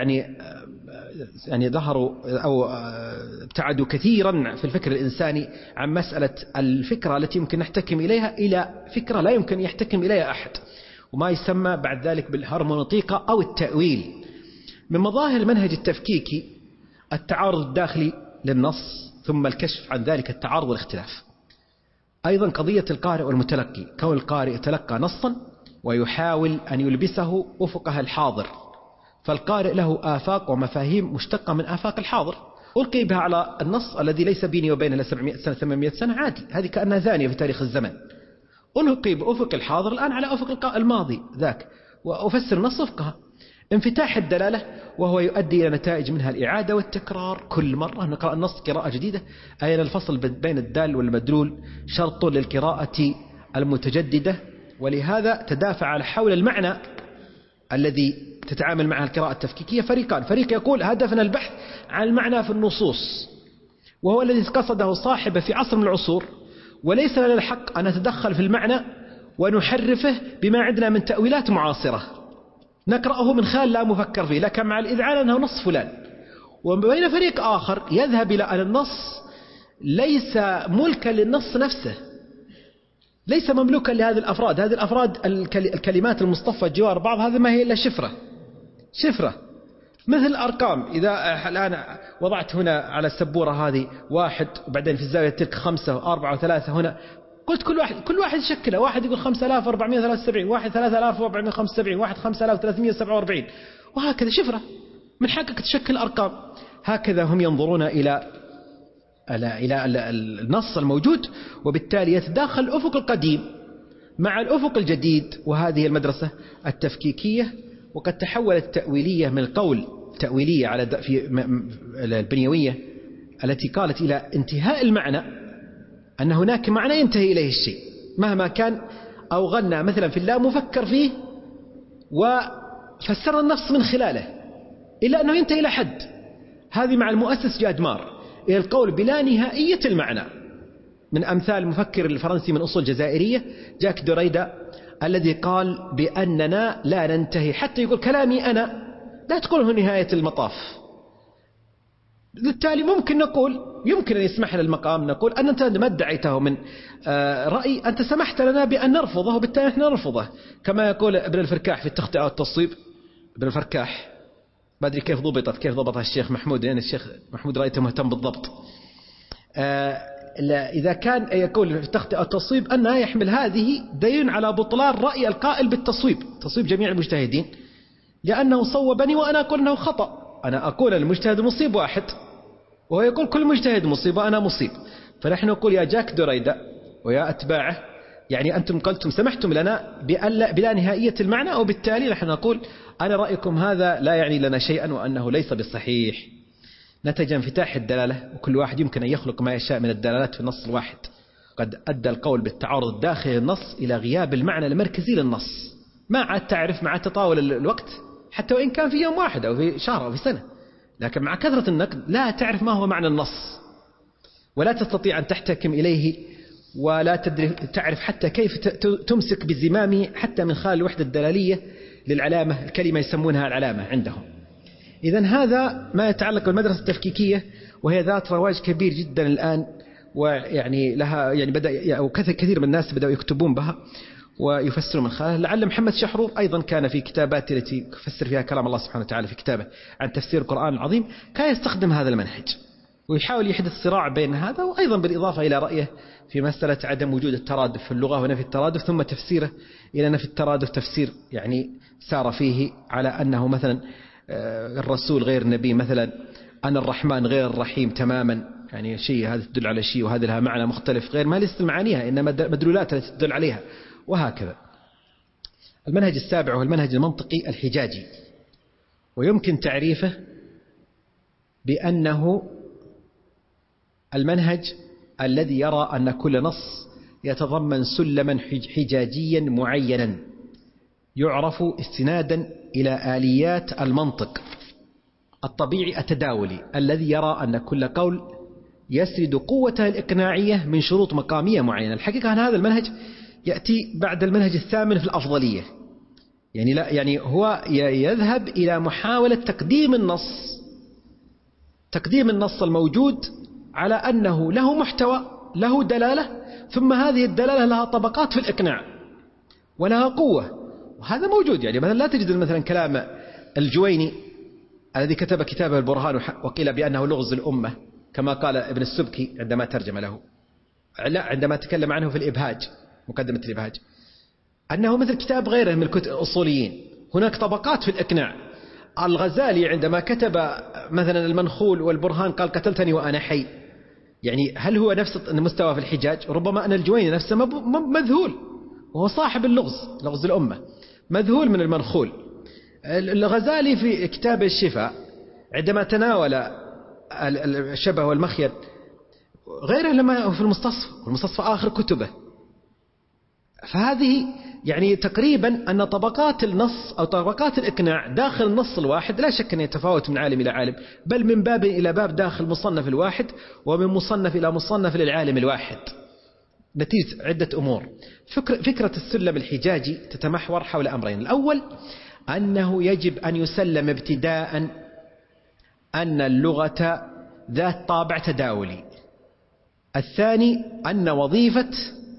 يعني ظهروا أو ابتعدوا كثيرا في الفكر الإنساني عن مسألة الفكرة التي يمكن نحتكم إليها إلى فكرة لا يمكن يحتكم إليها أحد، وما يسمى بعد ذلك بالهرمونوطيقة أو التأويل. من مظاهر المنهج التفكيكي التعارض الداخلي للنص، ثم الكشف عن ذلك التعارض والاختلاف. أيضا قضية القارئ والمتلقي، كون القارئ يتلقى نصا ويحاول أن يلبسه أفقه الحاضر، فالقارئ له آفاق ومفاهيم مشتقة من آفاق الحاضر، ألقي بها على النص الذي ليس بيني وبينه إلا 700 سنة 800 سنة، عادي، هذه كأنها ثانية في تاريخ الزمن. ألقي بأفق الحاضر الآن على أفق الماضي ذاك، وأفسر النص وفقها. انفتاح الدلالة وهو يؤدي إلى نتائج منها الإعادة والتكرار، كل مرة نقرأ النص قراءة جديدة. أين الفصل بين الدال والمدلول شرط للقراءة المتجددة، ولهذا تدافع حول المعنى الذي تتعامل معها القراءة التفكيكية فريقان. فريق يقول هدفنا البحث عن المعنى في النصوص، وهو الذي قصده صاحبه في عصر من العصور، وليس لنا الحق أن نتدخل في المعنى ونحرفه بما عندنا من تأويلات معاصرة نقرأه من خلال لا مفكر فيه، لكن مع الإذعان أنه نص فلان. وبين فريق آخر يذهب إلى أن النص ليس ملكا للنص نفسه، ليس مملوكا لهذه الأفراد. هذه الأفراد الكلمات المصطفى جوار بعض، هذا ما هي إلا شفرة مثل الأرقام. إذا الآن وضعت هنا على السبورة هذه 1، وبعدين في الزاوية تلك 5 و4 و3 هنا، قلت كل واحد يشكله، واحد يقول 5473، واحد 3475، واحد 5347، وهكذا شفرة من حقك تشكل أرقام. هكذا هم ينظرون إلى النص الموجود، وبالتالي يتداخل الأفق القديم مع الأفق الجديد، وهذه المدرسة التفكيكية. وقد تحولت التأويلية من القول تأويلية على في البنيوية التي قالت إلى انتهاء المعنى، أن هناك معنى ينتهي إليه الشيء مهما كان، أو غنى مثلا في الله مفكر فيه وفسر النص من خلاله إلا أنه ينتهي إلى حد. هذه مع المؤسس جادمار إلى القول بلا نهائية المعنى، من أمثال المفكر الفرنسي من أصول جزائرية جاك دوريدا الذي قال بأننا لا ننتهي، حتى يقول كلامي أنا لا تقوله نهاية المطاف. بالتالي ممكن نقول، يمكن أن يسمح للمقام نقول أن أنت ما ادعيته من رأي، أنت سمحت لنا بأن نرفضه، وبالتالي نحن نرفضه. كما يقول ابن الفركاح في التخطئة والتصويب، ابن الفركاح ما أدري كيف ضبطها الشيخ محمود، يعني الشيخ محمود رأيته مهتم بالضبط. إذا كان يقول في التخطئة والتصويب أنها يحمل هذه دليل على بطلان رأي القائل بالتصويب، تصويب جميع المجتهدين، لأنه صوبني وأنا أقول أنه خطأ. أنا أقول المجتهد مصيب واحد، وهو يقول كل مجتهد مصيب وأنا مصيب. فنحن نقول يا جاك دوريدا ويا أتباعه، يعني أنتم قلتم سمحتم لنا بلا نهائية المعنى، وبالتالي نحن نقول أنا رأيكم هذا لا يعني لنا شيئا وأنه ليس بالصحيح. نتج انفتاح الدلالة، وكل واحد يمكن أن يخلق ما يشاء من الدلالات في النص الواحد. قد أدى القول بالتعارض الداخلي للنص إلى غياب المعنى المركزي للنص، ما عاد تعرف مع تطاول الوقت، حتى وإن كان في يوم واحد أو في شهر أو في سنة، لكن مع كثرة النقد لا تعرف ما هو معنى النص، ولا تستطيع أن تحتكم إليه، ولا تعرف حتى كيف تمسك بزمامه، حتى من خلال الوحدة الدلالية للعلامة، الكلمة يسمونها العلامة عندهم. إذن هذا ما يتعلق بالمدرسة التفكيكية، وهي ذات رواج كبير جدا الآن، ويعني لها يعني بدأ أو كثير من الناس بدأوا يكتبون بها ويفسرون من خلالها. لعل محمد شحرور أيضا كان في كتابات التي يفسر فيها كلام الله سبحانه وتعالى في كتابه عن تفسير القرآن العظيم كان يستخدم هذا المنهج، ويحاول يحدث صراع بين هذا، وأيضا بالإضافة إلى رأيه في مسألة عدم وجود الترادف في اللغة ونفي الترادف، ثم تفسيره إلى نفي الترادف تفسير يعني سار فيه على أنه مثلا الرسول غير النبي، مثلا أن الرحمن غير الرحيم تماما، يعني شيء هذا تدل على شيء وهذا لها معنى مختلف غير ما ليست معانيها إنما مدلولات التي تدل عليها، وهكذا. المنهج السابع هو المنهج المنطقي الحجاجي، ويمكن تعريفه بأنه المنهج الذي يرى أن كل نص يتضمن سلما حجاجيا معينا يعرف استنادا إلى آليات المنطق الطبيعي التداولي الذي يرى أن كل قول يسرد قوته الإقناعية من شروط مقامية معينة. الحقيقة أن هذا المنهج يأتي بعد المنهج الثامن في الأفضلية، يعني لا يعني هو يذهب إلى محاولة تقديم النص الموجود على أنه له محتوى له دلالة، ثم هذه الدلالة لها طبقات في الإقناع ولها قوة، وهذا موجود. يعني مثلا لا تجد مثلا كلام الجويني الذي كتب كتابه البرهان وقيل بأنه لغز الأمة كما قال ابن السبكي عندما ترجم له، لا عندما تكلم عنه في الإبهاج مقدمة الإبهاج، أنه مثل كتاب غيره من الكتب الأصوليين، هناك طبقات في الإقناع. الغزالي عندما كتب مثلا المنخول والبرهان قال قتلتني وأنا حي، يعني هل هو نفس المستوى في الحجاج؟ ربما أن الجويني نفسه مذهول، وهو صاحب لغز الأمة، مذهول من المنخول. الغزالي في كتاب الشفاء عندما تناول الشبه والمخيل غيره لما في المستصفى آخر كتبه. فهذه يعني تقريبا أن طبقات النص أو طبقات الإقناع داخل النص الواحد لا شك أن يتفاوت من عالم إلى عالم، بل من باب إلى باب داخل مصنف الواحد ومن مصنف إلى مصنف للعالم الواحد، نتيجة عدة أمور. فكرة السلم الحجاجي تتمحور حول أمرين: الأول أنه يجب أن يسلم ابتداء أن اللغة ذات طابع تداولي. الثاني أن وظيفة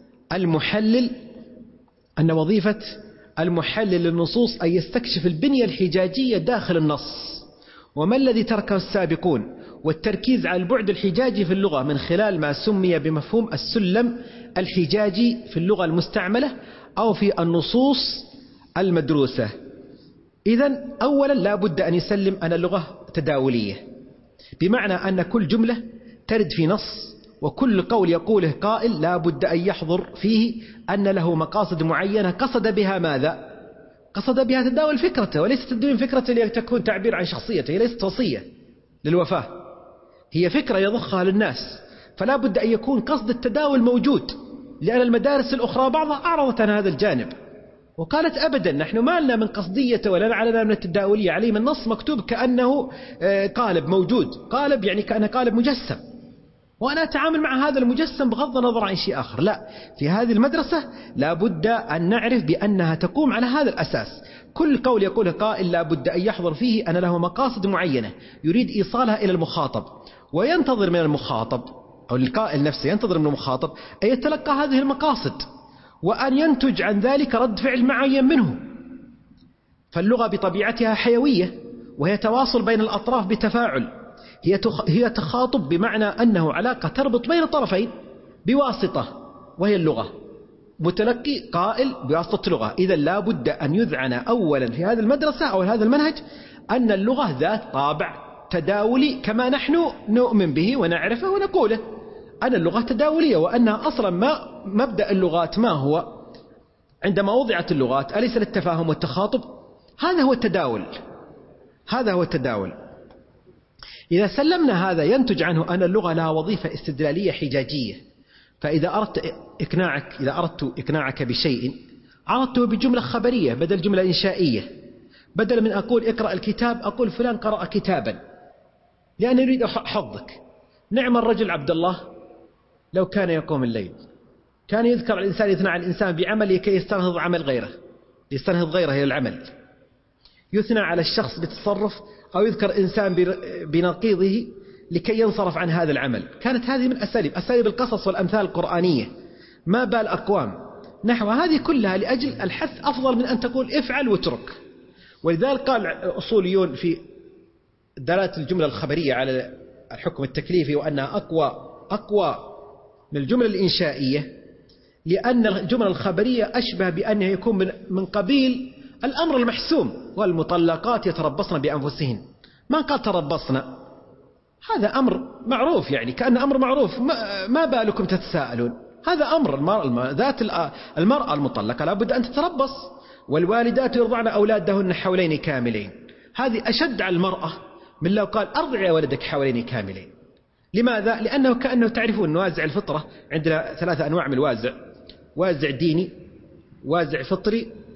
المحلل للنصوص أن يستكشف البنية الحجاجية داخل النص، وما الذي تركه السابقون، والتركيز على البعد الحجاجي في اللغة من خلال ما سمي بمفهوم السلم الحجاجي في اللغة المستعملة أو في النصوص المدروسة. إذن أولا لا بد أن يسلم أن اللغة تداولية، بمعنى أن كل جملة ترد في نص وكل قول يقوله قائل لا بد أن يحضر فيه أن له مقاصد معينة قصد بها ماذا؟ قصد بها تداول فكرته، وليست تدوين فكرته لتكون تعبير عن شخصيته، هي ليست وصية للوفاة، هي فكرة يضخها للناس، فلا بد أن يكون قصد التداول موجود، لأن المدارس الأخرى بعضها أعرضت عن هذا الجانب وقالت أبدا نحن ما لنا من قصدية ولا علينا من التداولية، عليه من النص مكتوب كأنه قالب موجود، قالب يعني كأنه قالب مجسم، وأنا أتعامل مع هذا المجسم بغض النظر عن شيء آخر. لا، في هذه المدرسة لا بد أن نعرف بأنها تقوم على هذا الأساس. كل قول يقوله قائل لا بد أن يحضر فيه أن له مقاصد معينة يريد إيصالها إلى المخاطب، وينتظر من المخاطب أو القائل نفسه ينتظر من المخاطب أن يتلقى هذه المقاصد وأن ينتج عن ذلك رد فعل معين منه. فاللغة بطبيعتها حيوية، وهي تواصل بين الأطراف بتفاعل، هي تخاطب بمعنى أنه علاقة تربط بين طرفين بواسطة وهي اللغة، متلقي قائل بواسطة لغة. إذا لا بد أن يذعن أولا في هذه المدرسة أو هذا المنهج أن اللغة ذات طابع تداولي كما نحن نؤمن به ونعرفه ونقوله، أن اللغة تداولية، وأنها أصلا ما مبدأ اللغات ما هو عندما وضعت اللغات أليس للتفاهم والتخاطب؟ هذا هو التداول. إذا سلمنا هذا ينتج عنه أن اللغة لها وظيفة استدلالية حجاجية. فإذا أردت إقناعك بشيء عرضته بجملة خبرية بدل جملة إنشائية، بدل من أقول اقرأ الكتاب أقول فلان قرأ كتابا، لأن يريد حظك. نعم الرجل عبد الله لو كان يقوم الليل. كان يذكر الإنسان يثنى على الإنسان بعمل كي يستنهض عمل غيره، يستنهض غيره إلى العمل. يثنى على الشخص بتصرف أو يذكر إنسان بنقيضه لكي ينصرف عن هذا العمل. كانت هذه من أساليب القصص والأمثال القرآنية، ما بال أقوام نحو هذه كلها لأجل الحث أفضل من أن تقول افعل واترك. ولذلك قال الأصوليون في دلالة الجملة الخبرية على الحكم التكليفي وأنها أقوى من الجملة الإنشائية، لأن الجملة الخبرية أشبه بأنه يكون من قبيل الأمر المحسوم، والمطلقات يتربصن بأنفسهن. ما قال تربصن، هذا أمر معروف، يعني كأن أمر معروف، ما بالكم تتساءلون. هذا أمر ذات المرأة المطلقة لابد أن تتربص، والوالدات يرضعن أولادهن حولين كاملين. هذه أشد على المرأة من لو قال أرضعي ولدك حولين كاملين. لماذا؟ لأنه كأنه تعرفون وازع الفطرة عندنا 3 أنواع من الوازع: وازع ديني، وازع فطري،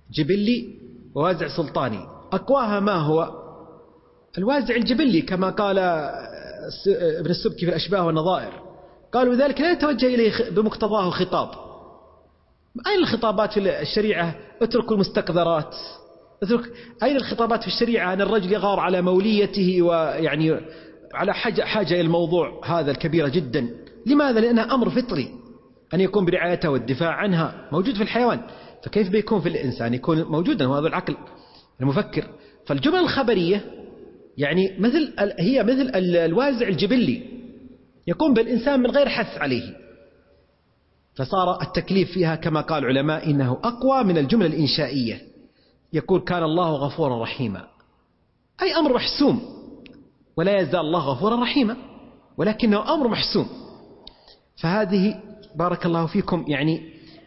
جبلي ووازع سلطاني. أقواها ما هو؟ الوازع الجبلي كما قال ابن السبكي في الأشباه والنظائر، قالوا ذلك لا يتوجه إليه بمقتضاه خطاب. أين الخطابات في الشريعة؟ اتركوا المستقذرات. أين الخطابات في الشريعة أن الرجل يغار على موليته ويعني على حاجة إلى الموضوع هذا الكبيرة جدا؟ لماذا؟ لأنها أمر فطري أن يكون برعايتها والدفاع عنها، موجود في الحيوان، فكيف بيكون في الإنسان يكون موجودا؟ وهذا العقل المفكر. فالجمل الخبرية يعني هي مثل الوازع الجبلي يقوم بالإنسان من غير حث عليه، فصار التكليف فيها كما قال العلماء إنه أقوى من الجملة الإنشائية. يقول كان الله غفورا رحيما، أي أمر محسوم، ولا يزال الله غفورا رحيما، ولكنه أمر محسوم. فهذه بارك الله فيكم يعني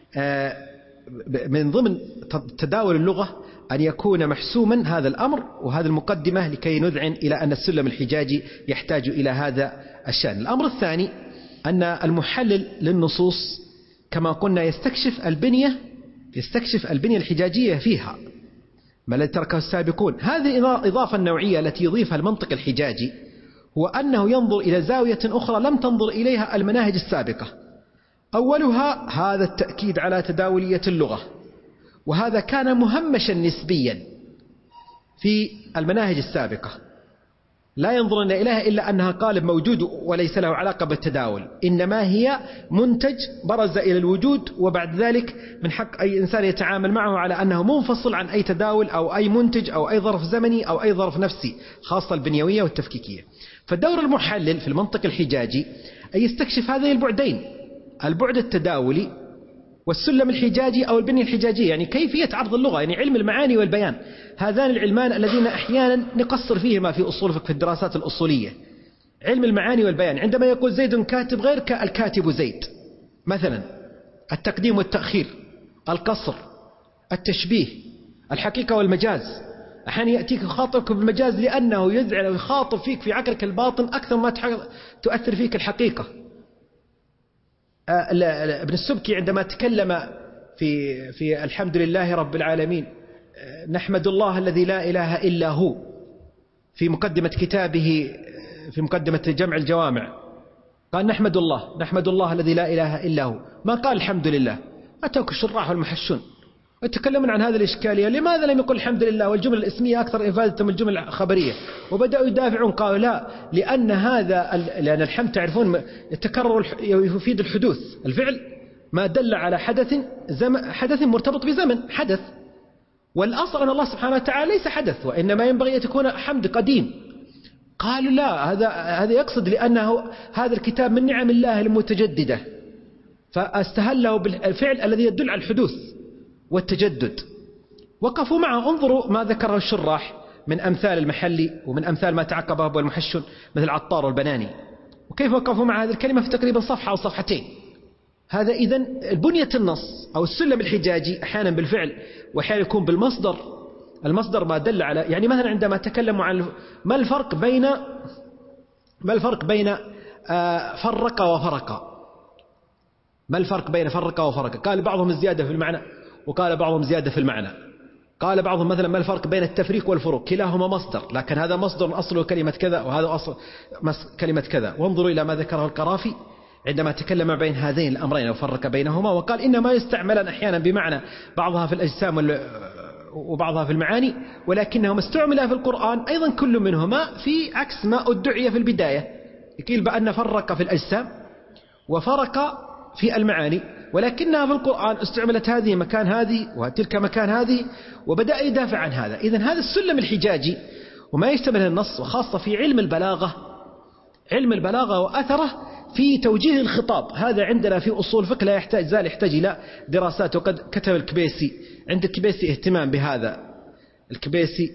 من ضمن تداول اللغة أن يكون محسوما هذا الأمر وهذه المقدمة لكي نذعن إلى أن السلم الحجاجي يحتاج إلى هذا الشأن. الأمر الثاني أن المحلل للنصوص كما قلنا يستكشف البنية الحجاجية فيها ما الذي تركه السابقون. هذه الإضافة النوعية التي يضيفها المنطق الحجاجي هو أنه ينظر إلى زاوية أخرى لم تنظر إليها المناهج السابقة. أولها هذا التأكيد على تداولية اللغة، وهذا كان مهمشا نسبيا في المناهج السابقة، لا ينظرون إليها إلا أنها قالب موجود وليس له علاقة بالتداول، إنما هي منتج برز إلى الوجود، وبعد ذلك من حق أي إنسان يتعامل معه على أنه منفصل عن أي تداول أو أي منتج أو أي ظرف زمني أو أي ظرف نفسي، خاصة البنيوية والتفكيكية. فالدور المحلل في المنطق الحجاجي أن يستكشف هذين البعدين، البعد التداولي والسلم الحجاجي أو البنية الحجاجية، يعني كيفية عرض اللغة، يعني علم المعاني والبيان. هذان العلمان الذين أحيانا نقصر فيهما في أصول في الدراسات الأصولية، علم المعاني والبيان. عندما يقول زيد كاتب غير الكاتب زيد مثلا، التقديم والتأخير، القصر، التشبيه، الحقيقة والمجاز. أحيانا يأتيك خاطبك بالمجاز لأنه يزعل ويخاطب فيك في عقلك الباطن أكثر ما تؤثر فيك الحقيقة. ابن السبكي عندما تكلم في الحمد لله رب العالمين نحمد الله الذي لا إله إلا هو في مقدمة كتابه في مقدمة جمع الجوامع، قال نحمد الله الذي لا إله إلا هو، ما قال الحمد لله. أتوك الشراح والمحشون يتكلمون عن هذه الإشكالية، لماذا لم يقل الحمد لله والجملة الاسمية أكثر إفادة من الجملة الخبرية؟ وبدأوا يدافعون، قالوا لا، لأن الحمد تعرفون يتكرر يفيد الحدوث، الفعل ما دل على حدث مرتبط بزمن، حدث، والأصل أن الله سبحانه وتعالى ليس حدث، وإنما ينبغي أن تكون حمد قديم. قالوا لا، هذا يقصد لأنه هذا الكتاب من نعم الله المتجددة، فاستهله بالفعل الذي يدل على الحدوث والتجدد. وقفوا معه. انظروا ما ذكره الشراح من أمثال المحلي ومن أمثال ما تعقبه أبو المحشون مثل عطار والبناني، وكيف وقفوا مع هذه الكلمة في تقريبا صفحة أو صفحتين. هذا إذن البنية النص أو السلم الحجاجي أحيانا بالفعل وأحيانا يكون بالمصدر. المصدر ما دل على، يعني مثلا عندما تكلموا عن ما الفرق بين فرق وفرق، ما الفرق بين فرق وفرق؟ قال بعضهم زيادة في المعنى وقال بعضهم زيادة في المعنى. قال بعضهم مثلا ما الفرق بين التفريق والفروق؟ كلاهما مصدر، لكن هذا مصدر أصله كلمة كذا وهذا أصل كلمة كذا. وانظروا إلى ما ذكره القرافي عندما تكلم بين هذين الأمرين وفرق بينهما، وقال إنما يستعملان أحيانا بمعنى بعضها في الأجسام وبعضها في المعاني، ولكنهما استعملا في القرآن أيضا كل منهما في عكس ما أدعي في البداية. يقول بأن فرق في الأجسام وفرق في المعاني، ولكنها في القرآن استعملت هذه مكان هذه وتلك مكان هذه، وبدأ يدافع عن هذا. إذن هذا السلم الحجاجي وما يشتمل النص، وخاصة في علم البلاغة وأثره في توجيه الخطاب. هذا عندنا في أصول فقه لا يحتاج إلى دراسات، وقد كتب الكبيسي، عند الكبيسي اهتمام بهذا، الكبيسي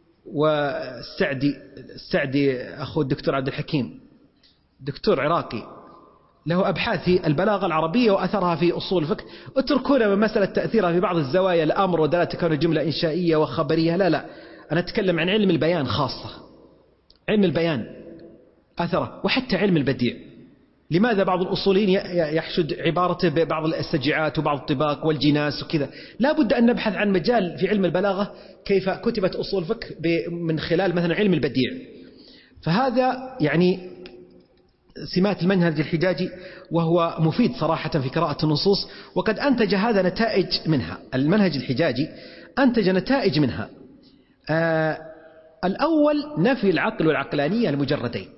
والسعدي أخو الدكتور عبد الحكيم، دكتور عراقي له أبحاث في البلاغة العربية وأثرها في أصول الفقه. اتركونا من مسألة تأثيرها في بعض الزوايا، الأمر ودلالة تكون جملة إنشائية وخبرية، لا، أنا أتكلم عن علم البيان خاصة، علم البيان أثره، وحتى علم البديع. لماذا بعض الأصوليين يحشد عبارته ببعض السجعات وبعض الطباق والجناس وكذا؟ لا بد أن نبحث عن مجال في علم البلاغة كيف كتبت أصول فقه من خلال مثلا علم البديع. فهذا يعني سمات المنهج الحجاجي، وهو مفيد صراحة في قراءة النصوص، وقد أنتج هذا نتائج منها. المنهج الحجاجي أنتج نتائج منها. الأول نفي العقل والعقلانية المجردين.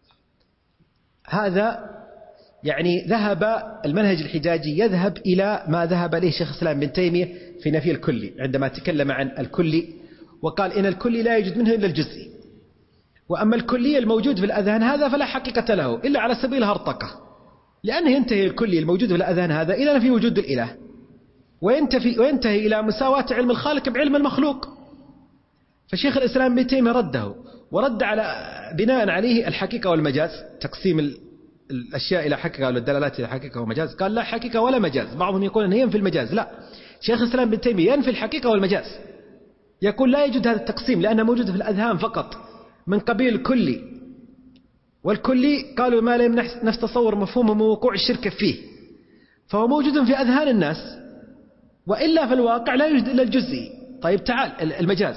هذا يعني ذهب المنهج الحجاجي يذهب إلى ما ذهب إليه شيخ الإسلام بن تيمية في نفي الكلي، عندما تكلم عن الكلي وقال إن الكلي لا يوجد منه إلا الجزئي، وأما الكلي الموجود في الأذهان هذا فلا حقيقة له إلا على سبيل هرطقة، لأنه ينتهي الكلي الموجود في الأذهان هذا إلى نفي وجود الإله، وينتهي إلى مساواة علم الخالق بعلم المخلوق. فشيخ الإسلام بن تيمية رده، ورد على بناء عليه الحقيقة والمجاز، تقسيم الأشياء إلى حقيقة والدلالات إلى حقيقة ومجاز. قال لا حقيقة ولا مجاز. بعضهم يقول أنه ينفي المجاز، لا، شيخ الإسلام بن تيمية ينفي الحقيقة والمجاز، يقول لا يوجد هذا التقسيم لأنه موجود في الأذهان فقط من قبيل الكلي، والكلي قالوا ما لم نستصور مفهومه ووقوع الشرك فيه، فهو موجود في أذهان الناس، وإلا في الواقع لا يوجد إلا الجزئي. طيب تعال المجاز،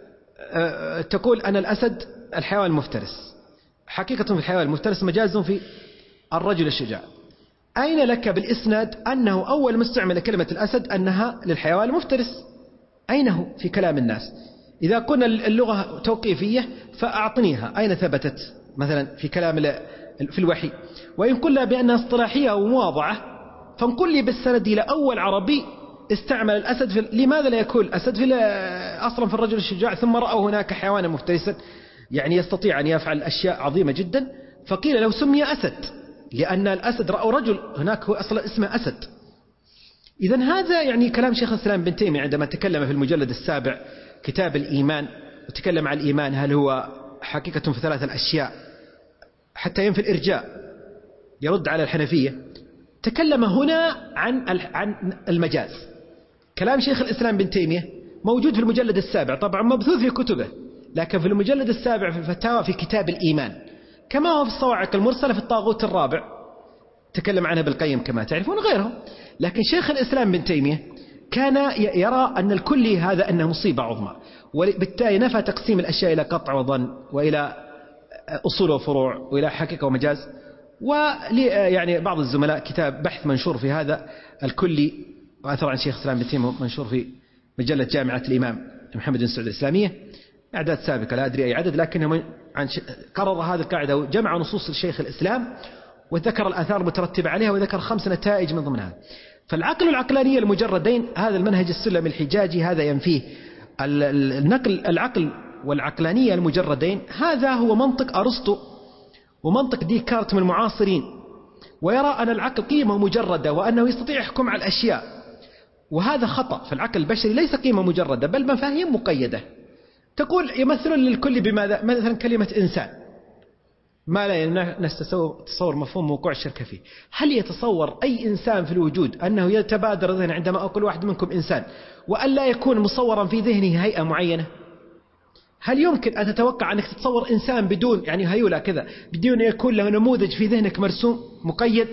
تقول أن الأسد الحيوان المفترس، حقيقة في الحيوان المفترس، مجاز في الرجل الشجاع. أين لك بالإسناد أنه أول مستعمل كلمة الأسد أنها للحيوان المفترس؟ أين هو في كلام الناس؟ إذا قلنا اللغة توقيفية فأعطنيها، أين ثبتت مثلا في كلام في الوحي؟ وإن قلنا بأنها اصطلاحية ومواضعة فانقل لي بالسند إلى أول عربي استعمل الأسد لماذا لا يكون الأسد أصلا في الرجل الشجاع، ثم رأوا هناك حيوانا مفترسا يعني يستطيع أن يفعل أشياء عظيمة جدا، فقيل له سمي أسد لأن الأسد رأوا رجل هناك هو أصلا اسمه أسد. إذن هذا يعني كلام شيخ الإسلام بن تيمية عندما تكلم في المجلد 7 كتاب الإيمان، وتكلم عن الإيمان هل هو حقيقة في 3 الأشياء، حتى ينفي الإرجاء، يرد على الحنفية. تكلم هنا عن المجاز. كلام شيخ الإسلام بن تيمية موجود في المجلد 7، طبعا مبثوث في كتبه، لكن في المجلد 7 في الفتاوى في كتاب الإيمان، كما هو في الصواعق المرسلة في الطاغوت الرابع، تكلم عنها بالقيم كما تعرفون غيرهم. لكن شيخ الإسلام بن تيمية كان يرى أن الكلي هذا أنه مصيبة عظمى، وبالتالي نفى تقسيم الأشياء إلى قطع وظن وإلى أصول وفروع وإلى حقيقة ومجاز. يعني بعض الزملاء كتاب بحث منشور في هذا الكلي، وأثر عن شيخ الإسلام بن تيمية منشور في مجلة جامعة الإمام محمد بن سعود الإسلامية، أعداد سابقة لا أدري أي عدد، لكنه قرر هذه القاعدة وجمع نصوص الشيخ الإسلام وذكر الآثار المترتبة عليها، وذكر 5 نتائج من ضمنها. فالعقل والعقلانية المجردين هذا المنهج السلم الحجاجي هذا ينفيه. العقل والعقلانية المجردين هذا هو منطق أرسطو ومنطق ديكارت من المعاصرين، ويرى أن العقل قيمة مجردة وأنه يستطيع يحكم على الأشياء، وهذا خطأ. فالعقل البشري ليس قيمة مجردة بل مفاهيم مقيدة. تقول يمثلون للكل بماذا؟ مثلا كلمة إنسان ما لا نتصور مفهوم وقوع الشرك فيه. هل يتصور أي إنسان في الوجود أنه يتبادر ذهن عندما أقول واحد منكم إنسان وأن لا يكون مصورا في ذهنه هيئة معينة؟ هل يمكن أن تتوقع أنك تتصور إنسان بدون يعني هيولة كذا، بدون أن يكون له نموذج في ذهنك مرسوم مقيد؟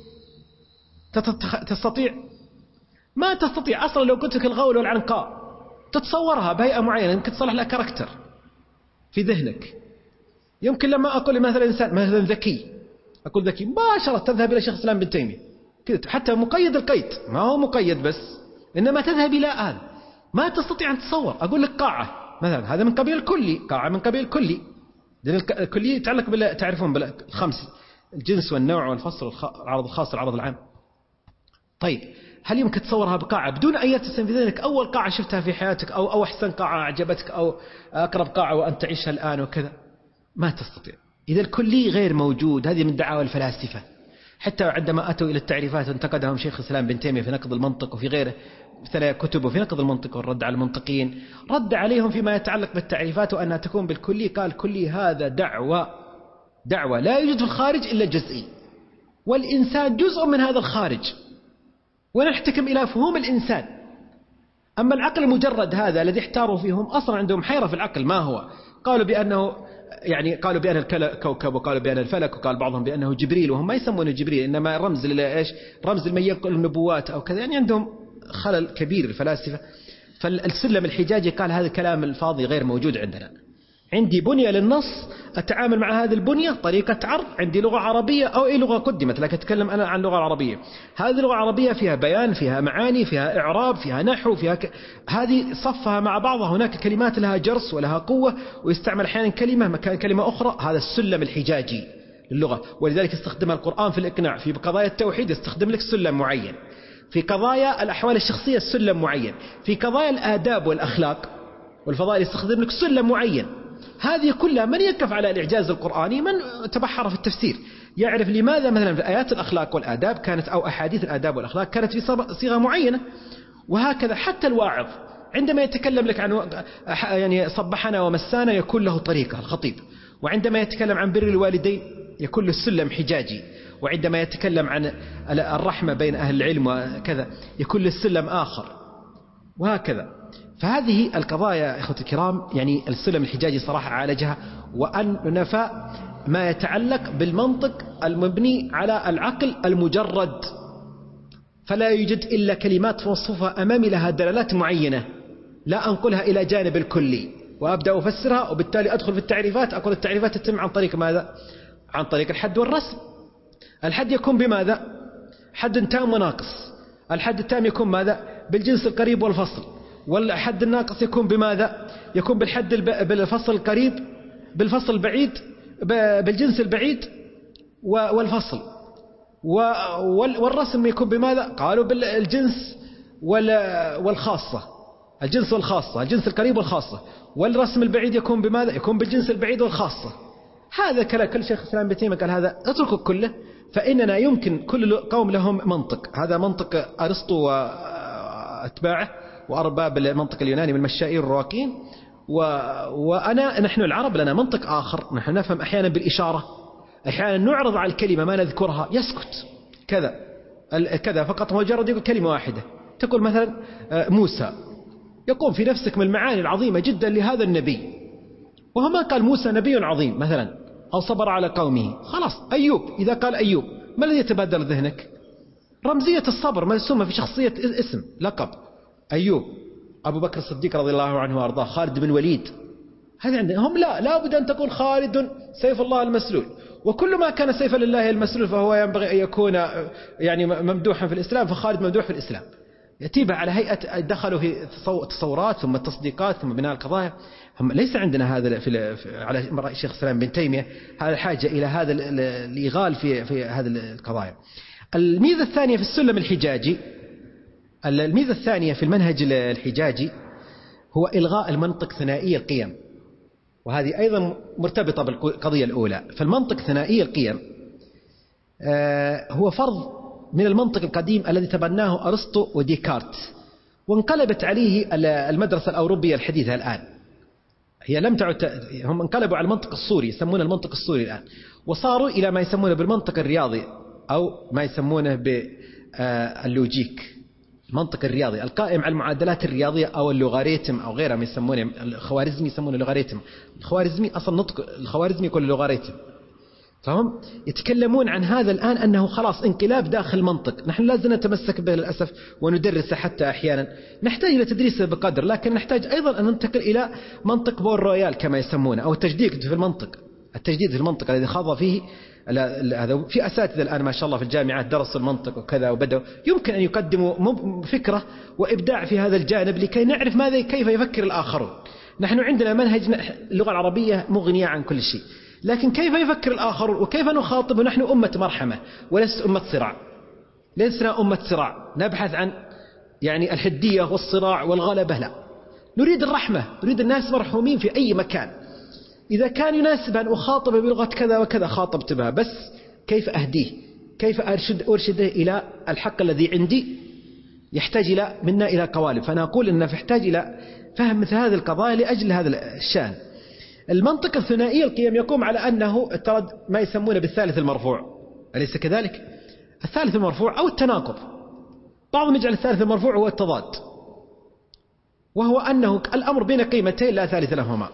تستطيع؟ ما تستطيع أصلا. لو قلت لك الغول والعنقاء تتصورها بهيئة معينة، يمكن تصلح لها كاركتر في ذهنك. يمكن لما أقول مثلا إنسان مثلا ذكي، أقول ذكي مباشرة تذهب إلى شيخ الإسلام بن تيمية كذا، حتى مقيد القيد، ما هو مقيد بس إنما تذهب إلى هذا. ما تستطيع أن تتصور. أقول لك قاعة مثلا، هذا من قبيل الكلي، قاعة من قبيل الكلي، لأن الكلي يتعلق تعرفون بالخمس: الجنس والنوع والفصل العرض الخاص العرض العام. طيب هل يمكن تصورها بقاعة بدون أن يرتسم في ذهنك أول قاعة شفتها في حياتك أو أحسن قاعة أعجبتك أو أقرب قاعة وأنت تعيشها الآن وكذا؟ ما تستطيع. إذا الكلي غير موجود. هذه من دعاوى الفلاسفة، حتى عندما أتوا إلى التعريفات انتقدهم شيخ الإسلام بن تيمية في نقد المنطق وفي غيره، في كتبه في نقد المنطق والرد على المنطقيين، رد عليهم فيما يتعلق بالتعريفات وأنها تكون بالكلي. قال كلي هذا دعوة لا يوجد في الخارج إلا الجزئي، والإنسان جزء من هذا الخارج، ونحتكم إلى فهوم الإنسان. أما العقل المجرد هذا الذي احتاروا فيهم، أصلا عندهم حيرة في العقل. ما هو؟ قالوا بأنه يعني قالوا بأن الكوكب وقالوا بأن الفلك، وقال بعضهم بأنه جبريل، وهم ما يسمونه جبريل إنما رمز إيش؟ رمز لمن ينقل النبوات أو كذا. يعني عندهم خلل كبير الفلاسفة. فالسلم الحجاجي قال هذا الكلام الفاضي غير موجود عندنا. عندي بنية للنص أتعامل مع هذه البنية، طريقة عرض، عندي لغة عربية أو أي لغة قدمت، لكن أتكلم أنا عن اللغة العربية. هذه اللغة العربية فيها بيان، فيها معاني، فيها إعراب، فيها نحو، فيها هذه صفها مع بعضها. هناك كلمات لها جرس ولها قوة، ويستعمل أحيانا كلمة مكان كلمة أخرى. هذا السلم الحجاجي للغة، ولذلك استخدم القرآن في الإقناع. في قضايا التوحيد يستخدم لك سلم معين، في قضايا الأحوال الشخصية سلم معين، في قضايا الآداب والأخلاق والفضائل يستخدم لك سلم معين. هذه كلها من يقف على الإعجاز القرآني من تبحر في التفسير يعرف لماذا مثلا في آيات الأخلاق والآداب كانت، أو أحاديث الآداب والأخلاق كانت في صيغة معينة. وهكذا حتى الواعظ عندما يتكلم لك عن يعني صبحنا ومسانا يكون له طريقة الخطيب، وعندما يتكلم عن بر الوالدين يكون له السلم حجاجي، وعندما يتكلم عن الرحمة بين أهل العلم وكذا يكون له السلم آخر، وهكذا. فهذه القضايا إخوتي الكرام يعني السلم الحجاجي صراحة عالجها، وأن نفى ما يتعلق بالمنطق المبني على العقل المجرد، فلا يوجد إلا كلمات موصوفة أمامي لها دلالات معينة، لا أنقلها إلى جانب الكلي وأبدأ أفسرها، وبالتالي أدخل في التعريفات. أقول التعريفات تتم عن طريق ماذا؟ عن طريق الحد والرسم. الحد يكون بماذا؟ حد تام وناقص. الحد التام يكون ماذا؟ بالجنس القريب والفصل. والحد الناقص يكون بماذا؟ يكون بالفصل القريب، بالفصل البعيد، بالجنس البعيد والفصل. والرسم يكون بماذا؟ قالوا بالجنس والخاصة، الجنس والخاصة، الجنس القريب والخاصة. والرسم البعيد يكون بماذا؟ يكون بالجنس البعيد والخاصة. هذا كل شيخ الإسلام ابن تيمية قال هذا اتركوا كله، فإننا يمكن كل قوم لهم منطق. هذا منطق أرسطو وأتباعه وأرباب المنطق اليوناني من المشائر الرواقين. نحن العرب لنا منطق آخر، نحن نفهم أحيانا بالإشارة، أحيانا نعرض على الكلمة ما نذكرها يسكت كذا فقط، مجرد يقول كلمة واحدة. تقول مثلا موسى، يقوم في نفسك من المعاني العظيمة جدا لهذا النبي، وهو ما قال موسى نبي عظيم مثلا أو صبر على قومه. خلاص أيوب، إذا قال أيوب ما الذي يتبادر ذهنك؟ رمزية الصبر مرسومة في شخصية اسم لقب أيوب. أبو بكر الصديق رضي الله عنه وأرضاه، خالد بن الوليد، هذا عندهم لا بد أن تقول خالد سيف الله المسلول، وكل ما كان سيفا لله المسلول فهو ينبغي أن يكون يعني ممدوحا في الإسلام، فخالد ممدوح في الإسلام. يتيبها على هيئة دخلوا في تصورات ثم التصديقات ثم بناء القضايا. هم ليس عندنا هذا على رأي شيخ الإسلام بن تيمية هذا الحاجة إلى هذا الإغال في هذه القضايا. الميزة الثانية في السلم الحجاجي، الميزة الثانية في المنهج الحجاجي هو إلغاء المنطق ثنائي القيم، وهذه أيضا مرتبطة بالقضية الأولى. فالمنطق ثنائي القيم هو فرض من المنطق القديم الذي تبناه أرسطو وديكارت، وانقلبت عليه المدرسة الأوروبية الحديثة الآن. هي لم تعد، هم انقلبوا على المنطق الصوري، يسمونه المنطق الصوري الآن، وصاروا إلى ما يسمونه بالمنطق الرياضي أو ما يسمونه باللوجيك، المنطق الرياضي القائم على المعادلات الرياضية أو اللوغاريتم أو غيرها. ما يسمونه الخوارزمي، يسمونه اللوغاريتم. الخوارزمي أصلا نطق الخوارزمي يقول اللوغاريتم. فهم يتكلمون عن هذا الآن أنه خلاص انقلاب داخل المنطق. نحن لازم نتمسك به للأسف وندرسه، حتى أحيانا نحتاج إلى تدريسه بقدر، لكن نحتاج أيضا أن ننتقل إلى منطق بور رويال كما يسمونه، أو التجديد في المنطق. التجديد في المنطق الذي خاض فيه هذا في أساتذة الآن ما شاء الله في الجامعات درسوا المنطق وكذا وبدأوا يمكن أن يقدموا فكرة وإبداع في هذا الجانب لكي نعرف كيف يفكر الآخرون. نحن عندنا منهج اللغة العربية مغنية عن كل شيء، لكن كيف يفكر الآخرون وكيف نخاطب؟ ونحن أمة مرحمة وليس أمة صراع. لسنا أمة صراع نبحث عن يعني الحدية والصراع والغلبة، لا، نريد الرحمة، نريد الناس مرحومين في أي مكان. إذا كان يناسب أن أخاطب بلغة كذا وكذا خاطبت بها، بس كيف أهديه، كيف أرشده إلى الحق الذي عندي، يحتاج منا إلى قوالب. فأنا أقول أنه يحتاج إلى فهم مثل هذه القضايا لأجل هذا الشأن. المنطق الثنائي القيم يقوم على أنه افترض ما يسمونه بالثالث المرفوع، أليس كذلك؟ الثالث المرفوع أو التناقض. بعضهم يجعل الثالث المرفوع هو التضاد، وهو أنه الأمر بين قيمتين لا ثالث لهما،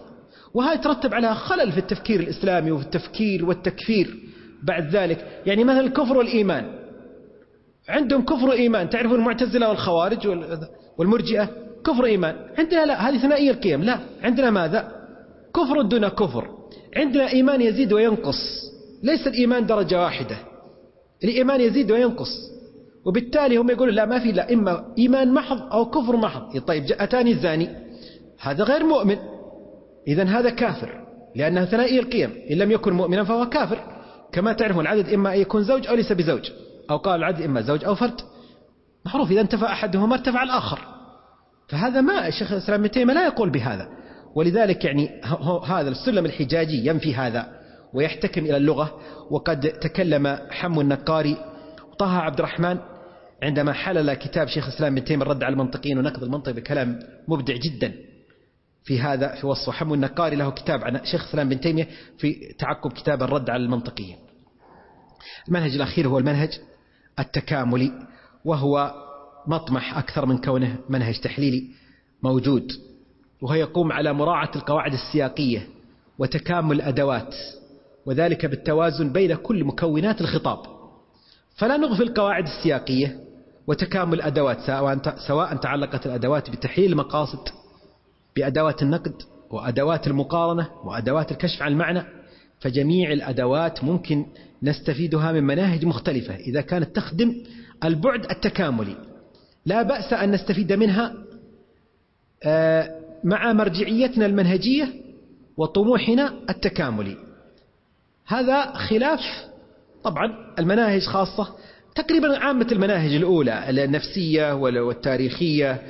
وهذا ترتب عليها خلل في التفكير الإسلامي وفي التفكير والتكفير بعد ذلك. يعني مثل الكفر والإيمان، عندهم كفر وإيمان، تعرفون المعتزلة والخوارج والمرجئة كفر إيمان، عندنا لا، هذه ثنائية القيم. لا، عندنا ماذا؟ كفر دون كفر، عندنا إيمان يزيد وينقص، ليس الإيمان درجة واحدة، الإيمان يزيد وينقص. وبالتالي هم يقولون لا، ما في لا، إما إيمان محض أو كفر محض. طيب أتاني الزاني، هذا غير مؤمن، إذن هذا كافر لأنه ثنائي القيم، إن لم يكن مؤمنا فهو كافر. كما تعرفون العدد إما أن يكون زوج أو ليس بزوج، أو قال العدد إما زوج أو فرد، معروف إذا انتفى أحدهما ارتفع الآخر. فهذا ما الشيخ الإسلام ابن تيمية لا يقول بهذا. ولذلك يعني هذا السلم الحجاجي ينفي هذا ويحتكم إلى اللغة. وقد تكلم حمو النقاري وطه عبد الرحمن عندما حلل كتاب شيخ الإسلام ابن تيمية الرد على المنطقين ونقد المنطق بكلام مبدع جدا في هذا، في وصفه. حمو النقاري له كتاب عن شيخ الإسلام ابن تيمية في تعقب كتاب الرد على المنطقيين. المنهج الأخير هو المنهج التكاملي، وهو مطمح أكثر من كونه منهج تحليلي موجود، وهو يقوم على مراعاة القواعد السياقية وتكامل الأدوات، وذلك بالتوازن بين كل مكونات الخطاب. فلا نغفل القواعد السياقية وتكامل الأدوات، سواء تعلقت الأدوات بتحليل المقاصد بأدوات النقد وأدوات المقارنة وأدوات الكشف عن المعنى. فجميع الأدوات ممكن نستفيدها من مناهج مختلفة إذا كانت تخدم البعد التكاملي، لا بأس أن نستفيد منها مع مرجعيتنا المنهجية وطموحنا التكاملي. هذا خلاف طبعا المناهج خاصة، تقريبا عامة المناهج الأولى النفسية والتاريخية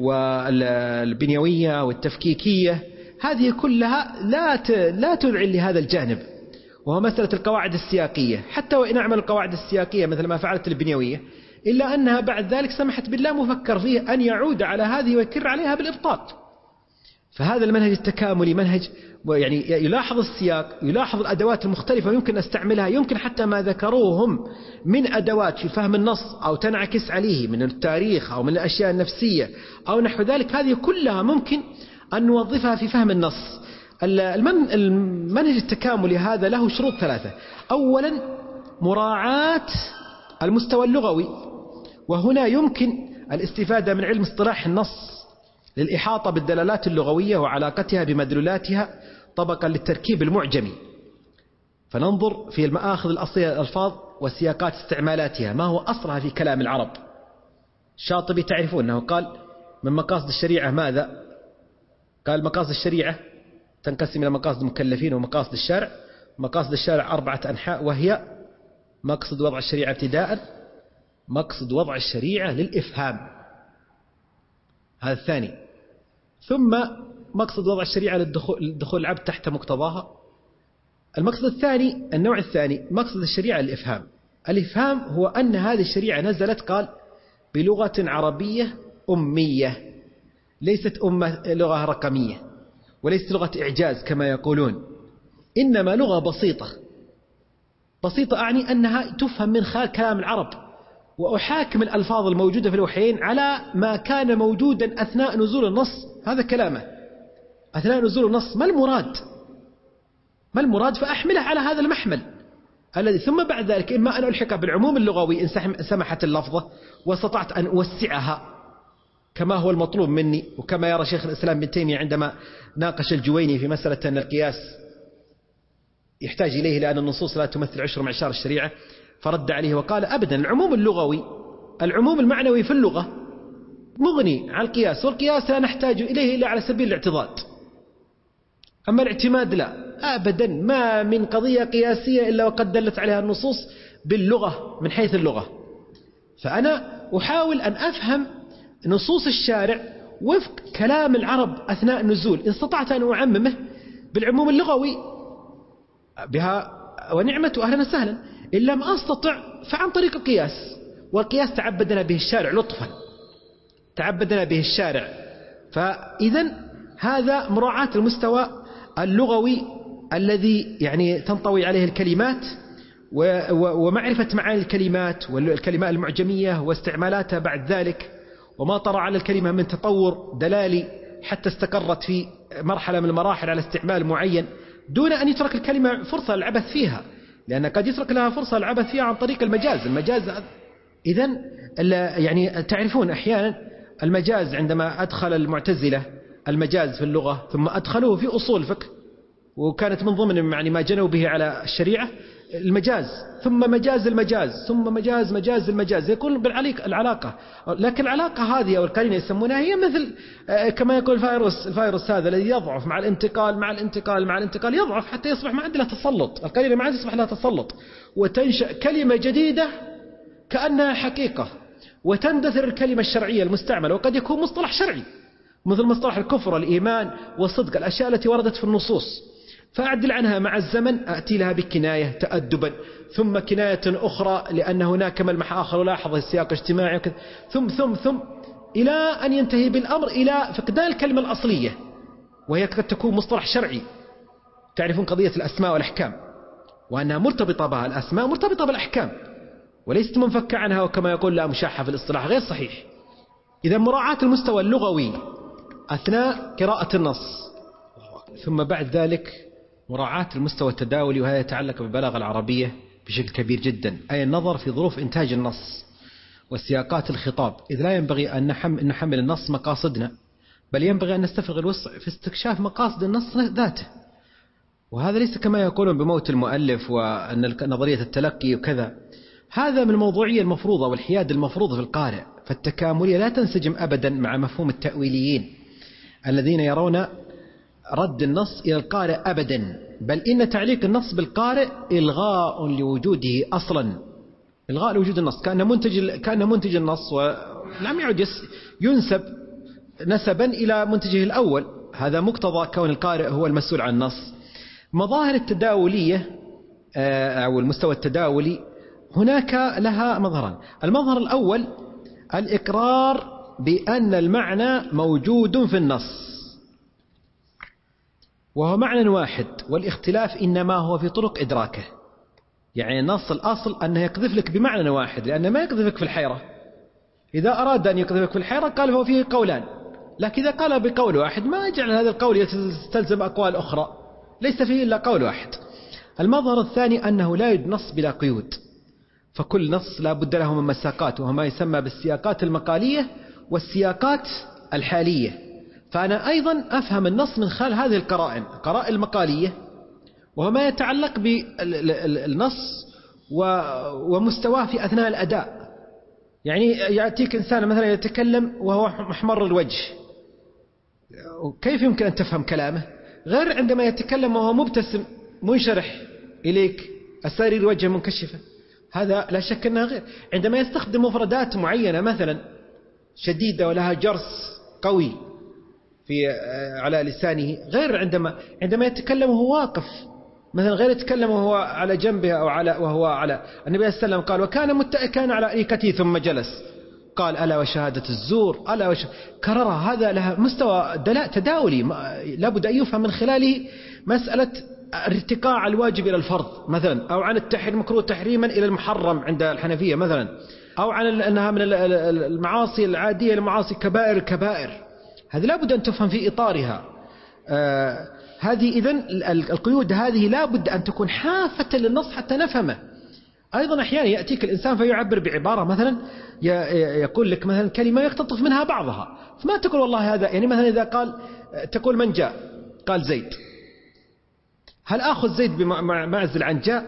والبنيوية والتفكيكية، هذه كلها لا تذعن لهذا الجانب، وهو مسألة القواعد السياقية. حتى وإن أعمل القواعد السياقية مثل ما فعلت البنيوية، إلا أنها بعد ذلك سمحت بالله مفكر فيه أن يعود على هذه ويكر عليها بالإبطال. فهذا المنهج التكاملي منهج يعني يلاحظ السياق، يلاحظ الأدوات المختلفة يمكن أستعملها، يمكن حتى ما ذكروهم من أدوات في فهم النص أو تنعكس عليه من التاريخ أو من الأشياء النفسية أو نحو ذلك، هذه كلها ممكن أن نوظفها في فهم النص. المنهج التكاملي هذا له شروط ثلاثة. أولا مراعاة المستوى اللغوي، وهنا يمكن الاستفادة من علم اصطلاح النص للإحاطة بالدلالات اللغوية وعلاقتها بمدلولاتها طبقا للتركيب المعجمي، فننظر في المآخذ الأصلية للألفاظ وسياقات استعمالاتها، ما هو أصلها في كلام العرب. الشاطبي تعرفون أنه قال من مقاصد الشريعة ماذا؟ قال مقاصد الشريعة تنقسم إلى مقاصد المكلفين ومقاصد الشارع. مقاصد الشارع 4 أنحاء، وهي مقصد وضع الشريعة ابتداء، مقصد وضع الشريعة للإفهام، هذا الثاني، ثم مقصد وضع الشريعة للدخول العبد تحت مقتضاها. المقصد الثاني، النوع الثاني، مقصد الشريعة للإفهام. الإفهام هو أن هذه الشريعة نزلت قال بلغة عربية أمية، ليست لغة رقمية، وليست لغة إعجاز كما يقولون، إنما لغة بسيطة أعني أنها تفهم من خلال كلام العرب، وأحاكم الألفاظ الموجودة في الوحيين على ما كان موجودا أثناء نزول النص. هذا كلامه أثناء نزول النص، ما المراد فأحمله على هذا المحمل الذي، ثم بعد ذلك إما أن ألحق بالعموم اللغوي إن سمحت اللفظة واستطعت أن أوسعها كما هو المطلوب مني، وكما يرى شيخ الإسلام ابن تيمية عندما ناقش الجويني في مسألة أن القياس يحتاج إليه لأن النصوص لا تمثل 10 معشار الشريعة، فرد عليه وقال أبدا، العموم اللغوي، العموم المعنوي في اللغة مغني عن القياس، والقياس لا نحتاج إليه إلا على سبيل الاعتضاد، أما الاعتماد لا أبدا، ما من قضية قياسية إلا وقد دلت عليها النصوص باللغة من حيث اللغة. فأنا أحاول أن أفهم نصوص الشارع وفق كلام العرب أثناء النزول، إن استطعت أن أعممه بالعموم اللغوي بها ونعمة أهلا وسهلا، إن لم أستطع فعن طريق القياس، والقياس تعبدنا به الشارع لطفا، تعبدنا به الشارع. فإذا هذا مراعاة المستوى اللغوي الذي يعني تنطوي عليه الكلمات، ومعرفة معاني الكلمات والكلمات المعجمية واستعمالاتها بعد ذلك، وما طرأ على الكلمة من تطور دلالي حتى استقرت في مرحلة من المراحل على استعمال معين دون أن يترك الكلمة فرصة للعبث فيها، لأن قد يترك لها فرصة للعبث فيها عن طريق المجاز. إذن يعني تعرفون أحيانا المجاز عندما أدخل المعتزلة المجاز في اللغة ثم أدخلوه في أصول الفقه، وكانت من ضمن يعني ما جنوا به على الشريعة المجاز، ثم مجاز المجاز، ثم مجاز المجاز، يكون العلاقة. لكن العلاقة هذه أو القرينة يسمونها هي مثل كما يقول الفيروس هذا الذي يضعف مع الانتقال يضعف حتى يصبح ما عنده تسلط، القرينة ما عاد يصبح لها تسلط، وتنشأ كلمة جديدة كأنها حقيقة، وتندثر الكلمة الشرعية المستعملة، وقد يكون مصطلح شرعي مثل مصطلح الكفر والإيمان والصدق، الأشياء التي وردت في النصوص، فأعدل عنها مع الزمن، أأتي لها بكناية تأدبا، ثم كناية أخرى لأن هناك ملمح آخر ولاحظ السياق الاجتماعي وكذا، ثم إلى أن ينتهي بالأمر إلى فقدان الكلمة الأصلية، وهي قد تكون مصطلح شرعي. تعرفون قضية الأسماء والأحكام، وأنها مرتبطة بها، الأسماء مرتبطة بالأحكام وليست منفكة عنها، وكما يقول لا مشاحة في الاصطلاح غير صحيح. إذا مراعاة المستوى اللغوي أثناء قراءة النص، ثم بعد ذلك مراعاة المستوى التداولي، وهذا يتعلق بالبلاغة العربية بشكل كبير جدا، أي النظر في ظروف إنتاج النص وسياقات الخطاب، إذ لا ينبغي أن نحمل النص مقاصدنا، بل ينبغي أن نستفرغ الوسع في استكشاف مقاصد النص ذاته. وهذا ليس كما يقولون بموت المؤلف وأن نظرية التلقي وكذا، هذا من الموضوعية المفروضة والحياد المفروضة في القارئ، فالتكاملية لا تنسجم أبدا مع مفهوم التأويليين الذين يرون رد النص إلى القارئ أبدا، بل إن تعليق النص بالقارئ إلغاء لوجوده أصلا، إلغاء لوجود النص، كأن منتج النص ولم يعد ينسب نسبا إلى منتجه الأول. هذا مقتضى كون القارئ هو المسؤول عن النص. مظاهر التداولية أو المستوى التداولي هناك لها مظهران. المظهر الأول الإقرار بأن المعنى موجود في النص، وهو معنى واحد، والاختلاف إنما هو في طرق إدراكه. يعني النص الأصل أنه يقذف لك بمعنى واحد، لأنه ما يقذفك في الحيرة. إذا أراد أن يقذفك في الحيرة قال هو فيه قولان، لكن إذا قال بقول واحد ما يجعل هذا القول يستلزم أقوال أخرى، ليس فيه إلا قول واحد. المظهر الثاني أنه لا يوجد نص بلا قيود، فكل نص لا بد له من مساقات، وهو ما يسمى بالسياقات المقالية والسياقات الحالية. فأنا أيضا أفهم النص من خلال هذه القرائن المقالية، وهو ما يتعلق بالنص ومستواه في أثناء الأداء. يعني يأتيك إنسان مثلا يتكلم وهو محمر الوجه، كيف يمكن أن تفهم كلامه؟ غير عندما يتكلم وهو مبتسم منشرح إليك، أسارير الوجه منكشفة، هذا لا شك أنها غير. عندما يستخدم مفردات معينة مثلا شديدة ولها جرس قوي على لسانه، غير عندما يتكلم وهو واقف مثلا، غير يتكلم وهو على جنبه أو وهو على. النبي صلى الله عليه وسلم قال وكان متكئا على أريكته ثم جلس، قال ألا وشهادة الزور، كررها. هذا لها مستوى تداولي لا بد أن يفهم من خلاله مسألة ارتقاء الواجب إلى الفرض مثلا، أو عن المكروه تحريما إلى المحرم عند الحنفية مثلا، أو عن أنها من المعاصي العادية لمعاصي كبائر. هذه لا بد أن تفهم في إطارها. هذه إذن القيود هذه لا بد أن تكون حافة للنص حتى نفهمه. أيضا أحيانا يأتيك الإنسان فيعبر بعبارة مثلا، يقول لك مثلا كلمة يقتطف منها بعضها، فما تقول والله هذا، يعني مثلا إذا قال تقول من جاء، قال زيد، هل أخذ زيد بمعزل عن جاء؟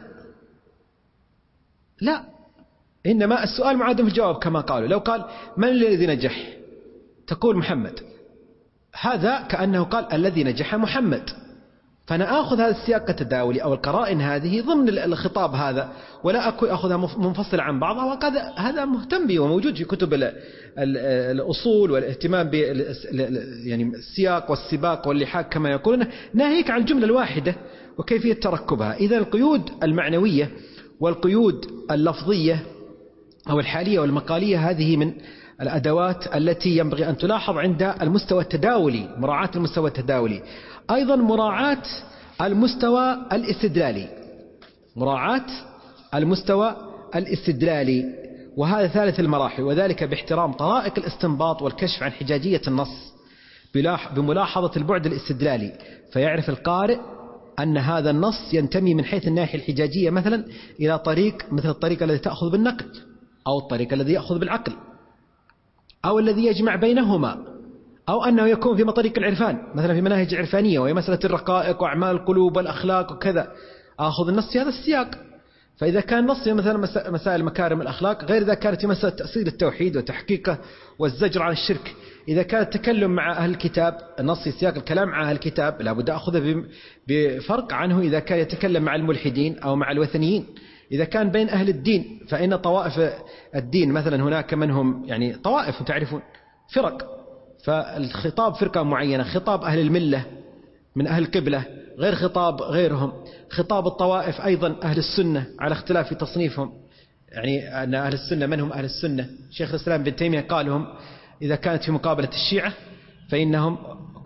لا، إنما السؤال معادم في الجواب كما قالوا. لو قال من الذي نجح، تقول محمد، هذا كأنه قال الذي نجح محمد. فأنا أخذ هذا السياق التداولي أو القرائن هذه ضمن الخطاب هذا، ولا أخذها منفصلة عن بعضها، وقد هذا مهتم به وموجود في كتب الأصول والاهتمام يعني السياق والسباق واللحاق كما يقولون، ناهيك عن الجملة الواحدة وكيفية تركبها. إذا القيود المعنوية والقيود اللفظية أو الحالية والمقالية هذه من الأدوات التي ينبغي أن تلاحظ عند المستوى التداولي، مراعاة المستوى التداولي. أيضا مراعاة المستوى الاستدلالي، مراعاة المستوى الاستدلالي، وهذا ثالث المراحل، وذلك باحترام طرائق الاستنباط والكشف عن حجاجية النص بملاحظة البعد الاستدلالي، فيعرف القارئ أن هذا النص ينتمي من حيث الناحية الحجاجية مثلا إلى طريق مثل الطريق الذي تأخذ بالنقل، أو الطريق الذي يأخذ بالعقل، أو الذي يجمع بينهما، أو أنه يكون في مطريق العرفان مثلا في مناهج عرفانية وهي مسألة الرقائق وأعمال القلوب والأخلاق وكذا، أخذ النص في هذا السياق. فإذا كان نص مثلا مسائل مكارم الأخلاق غير إذا كانت في مسألة تأصيل التوحيد وتحقيقه والزجر عن الشرك. إذا كان التكلم مع أهل الكتاب، النص في سياق الكلام مع أهل الكتاب لابد أخذه بفرق عنه إذا كان يتكلم مع الملحدين أو مع الوثنيين. إذا كان بين أهل الدين، فإن طوائف الدين مثلا هناك منهم يعني طوائف تعرفون فرق، فالخطاب فرقة معينة، خطاب أهل الملة من أهل القبلة غير خطاب غيرهم، خطاب الطوائف أيضا أهل السنة على اختلاف في تصنيفهم، يعني أن أهل السنة من هم أهل السنة؟ شيخ الإسلام ابن تيمية قالهم إذا كانت في مقابلة الشيعة فإنهم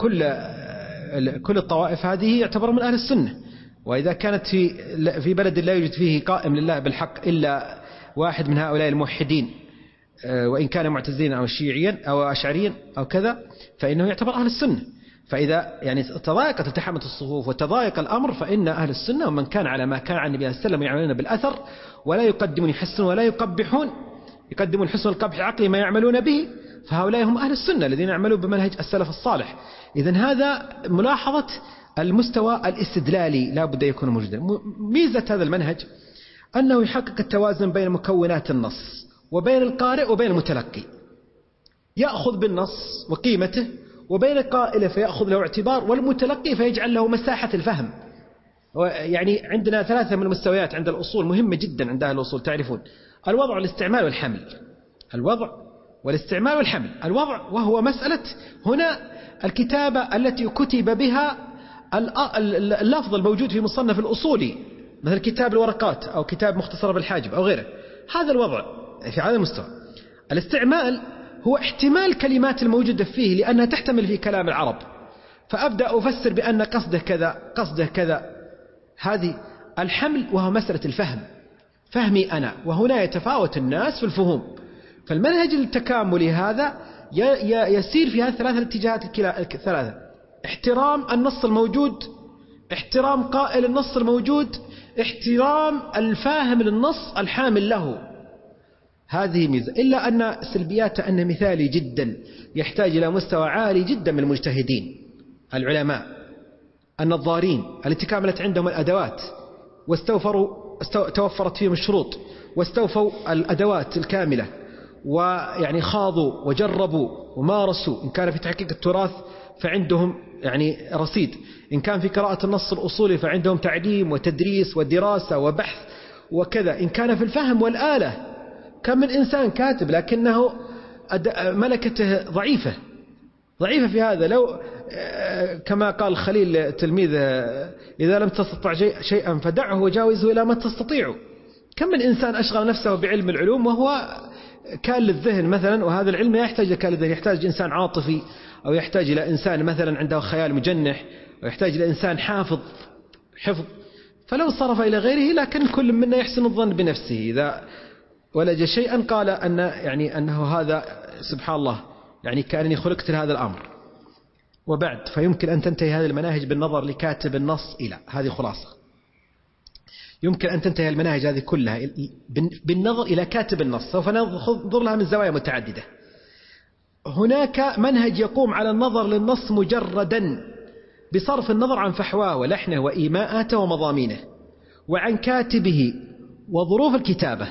كل الطوائف هذه يعتبر من أهل السنة، وإذا كانت في بلد لا يوجد فيه قائم لله بالحق إلا واحد من هؤلاء الموحدين وإن كان معتزلين أو شيعيا أو أشعريا أو كذا فإنه يعتبر أهل السنة. فإذا يعني تضايقت التحامة الصفوف وتضايق الأمر فإن أهل السنة ومن كان على ما كان عن النبي صلى الله عليه وسلم يعملون بالأثر ولا يقدمون يحسنون ولا يقبحون، يقدمون حسن القبح العقلي ما يعملون به، فهؤلاء هم أهل السنة الذين يعملون بمنهج السلف الصالح. إذن هذا ملاحظة المستوى الاستدلالي لا بد يكون موجودا. ميزة هذا المنهج أنه يحقق التوازن بين مكونات النص وبين القارئ وبين المتلقي، يأخذ بالنص وقيمته، وبين قائله فيأخذ له اعتبار، والمتلقي فيجعل له مساحة الفهم. يعني عندنا ثلاثة من المستويات عند الأصول مهمة جدا عند أهل الأصول تعرفون: الوضع والاستعمال والحمل. الوضع والاستعمال والحمل. الوضع وهو مسألة هنا الكتابة التي كتب بها اللفظ الموجود في مصنف الأصولي مثل كتاب الورقات أو كتاب مختصر بالحاجب أو غيره، هذا الوضع في هذا المستوى. الاستعمال هو احتمال كلمات الموجودة فيه لأنها تحتمل في كلام العرب، فأبدأ أفسر بأن قصده كذا قصده كذا. هذه الحمل وهو مسألة الفهم، فهمي أنا، وهنا يتفاوت الناس في الفهوم. فالمنهج التكاملي هذا يسير في هذه الثلاثة الاتجاهات الثلاثة: احترام النص الموجود، احترام قائل النص الموجود، احترام الفاهم للنص الحامل له. هذه ميزة، إلا أن سلبياته أنه مثالي جدا، يحتاج إلى مستوى عالي جدا من المجتهدين العلماء النظارين التي كاملت عندهم الأدوات توفرت فيهم الشروط واستوفوا الأدوات الكاملة، ويعني خاضوا وجربوا ومارسوا. إن كان في تحقيق التراث فعندهم يعني رصيد، إن كان في قراءة النص الأصولي فعندهم تعليم وتدريس ودراسة وبحث وكذا، إن كان في الفهم والآلة. كم من إنسان كاتب لكنه ملكته ضعيفة في هذا. لو كما قال الخليل تلميذه: إذا لم تستطع شيئا فدعه وجاوزه إلى ما تستطيع. كم من إنسان أشغل نفسه بعلم العلوم وهو كان للذهن مثلا، وهذا العلم لا يحتاج لكال للذهن، يحتاج إنسان عاطفي، أو يحتاج إلى إنسان مثلا عنده خيال مجنح، أو يحتاج إلى إنسان حفظ. فلو صرف إلى غيره، لكن كل منا يحسن الظن بنفسه إذا ولج شيئا قال أنه هذا سبحان الله يعني كأنني خلقت لهذا الأمر. وبعد فيمكن أن تنتهي هذه المناهج بالنظر لكاتب النص إلى هذه خلاصة. يمكن أن تنتهي المناهج هذه كلها بالنظر إلى كاتب النص. سوف ننظر لها من زوايا متعددة. هناك منهج يقوم على النظر للنص مجردا بصرف النظر عن فحواه ولحنه وإيماءاته ومضامينه وعن كاتبه وظروف الكتابة.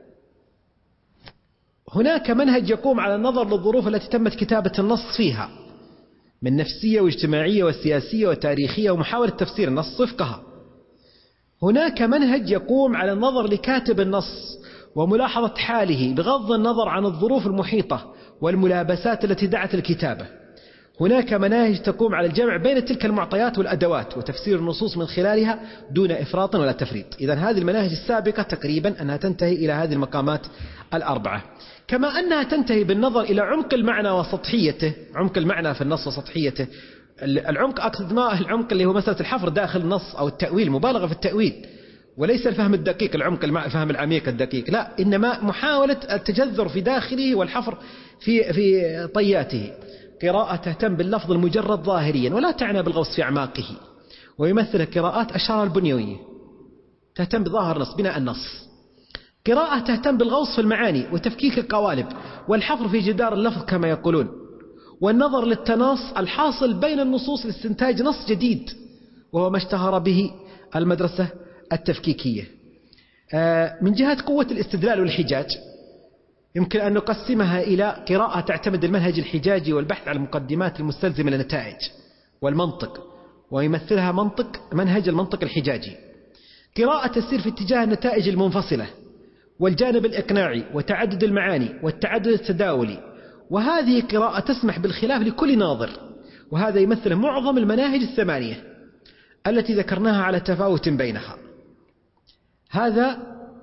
هناك منهج يقوم على النظر للظروف التي تمت كتابة النص فيها من نفسية واجتماعية وسياسية وتاريخية ومحاولة تفسير النص وفقها. هناك منهج يقوم على النظر لكاتب النص وملاحظة حاله بغض النظر عن الظروف المحيطة والملابسات التي دعت الكتابة. هناك مناهج تقوم على الجمع بين تلك المعطيات والأدوات وتفسير النصوص من خلالها دون إفراط ولا تفريط. إذن هذه المناهج السابقة تقريبا أنها تنتهي إلى هذه المقامات الأربعة، كما أنها تنتهي بالنظر إلى عمق المعنى وسطحيته. عمق المعنى في النص وسطحيته. العمق أقصد ما العمق اللي هو مسألة الحفر داخل النص أو التأويل، مبالغة في التأويل، وليس الفهم الدقيق العمق الفهم العميق الدقيق، لا، إنما محاولة التجذر في داخله والحفر في طياته. قراءة تهتم باللفظ المجرد ظاهريا ولا تعنى بالغوص في أعماقه، ويمثل قراءات أشار البنيوية تهتم بظاهر النص بناء النص. قراءة تهتم بالغوص في المعاني وتفكيك القوالب والحفر في جدار اللفظ كما يقولون، والنظر للتناص الحاصل بين النصوص لاستنتاج نص جديد، وهو ما اشتهر به المدرسة التفكيكية. من جهة قوة الاستدلال والحجاج يمكن أن نقسمها إلى قراءة تعتمد المنهج الحجاجي والبحث عن المقدمات المستلزمة للنتائج والمنطق، ويمثلها منهج المنطق الحجاجي. قراءة تسير في اتجاه النتائج المنفصلة والجانب الإقناعي وتعدد المعاني والتعدد التداولي، وهذه قراءة تسمح بالخلاف لكل ناظر، وهذا يمثل معظم المناهج الثمانية التي ذكرناها على تفاوت بينها. هذا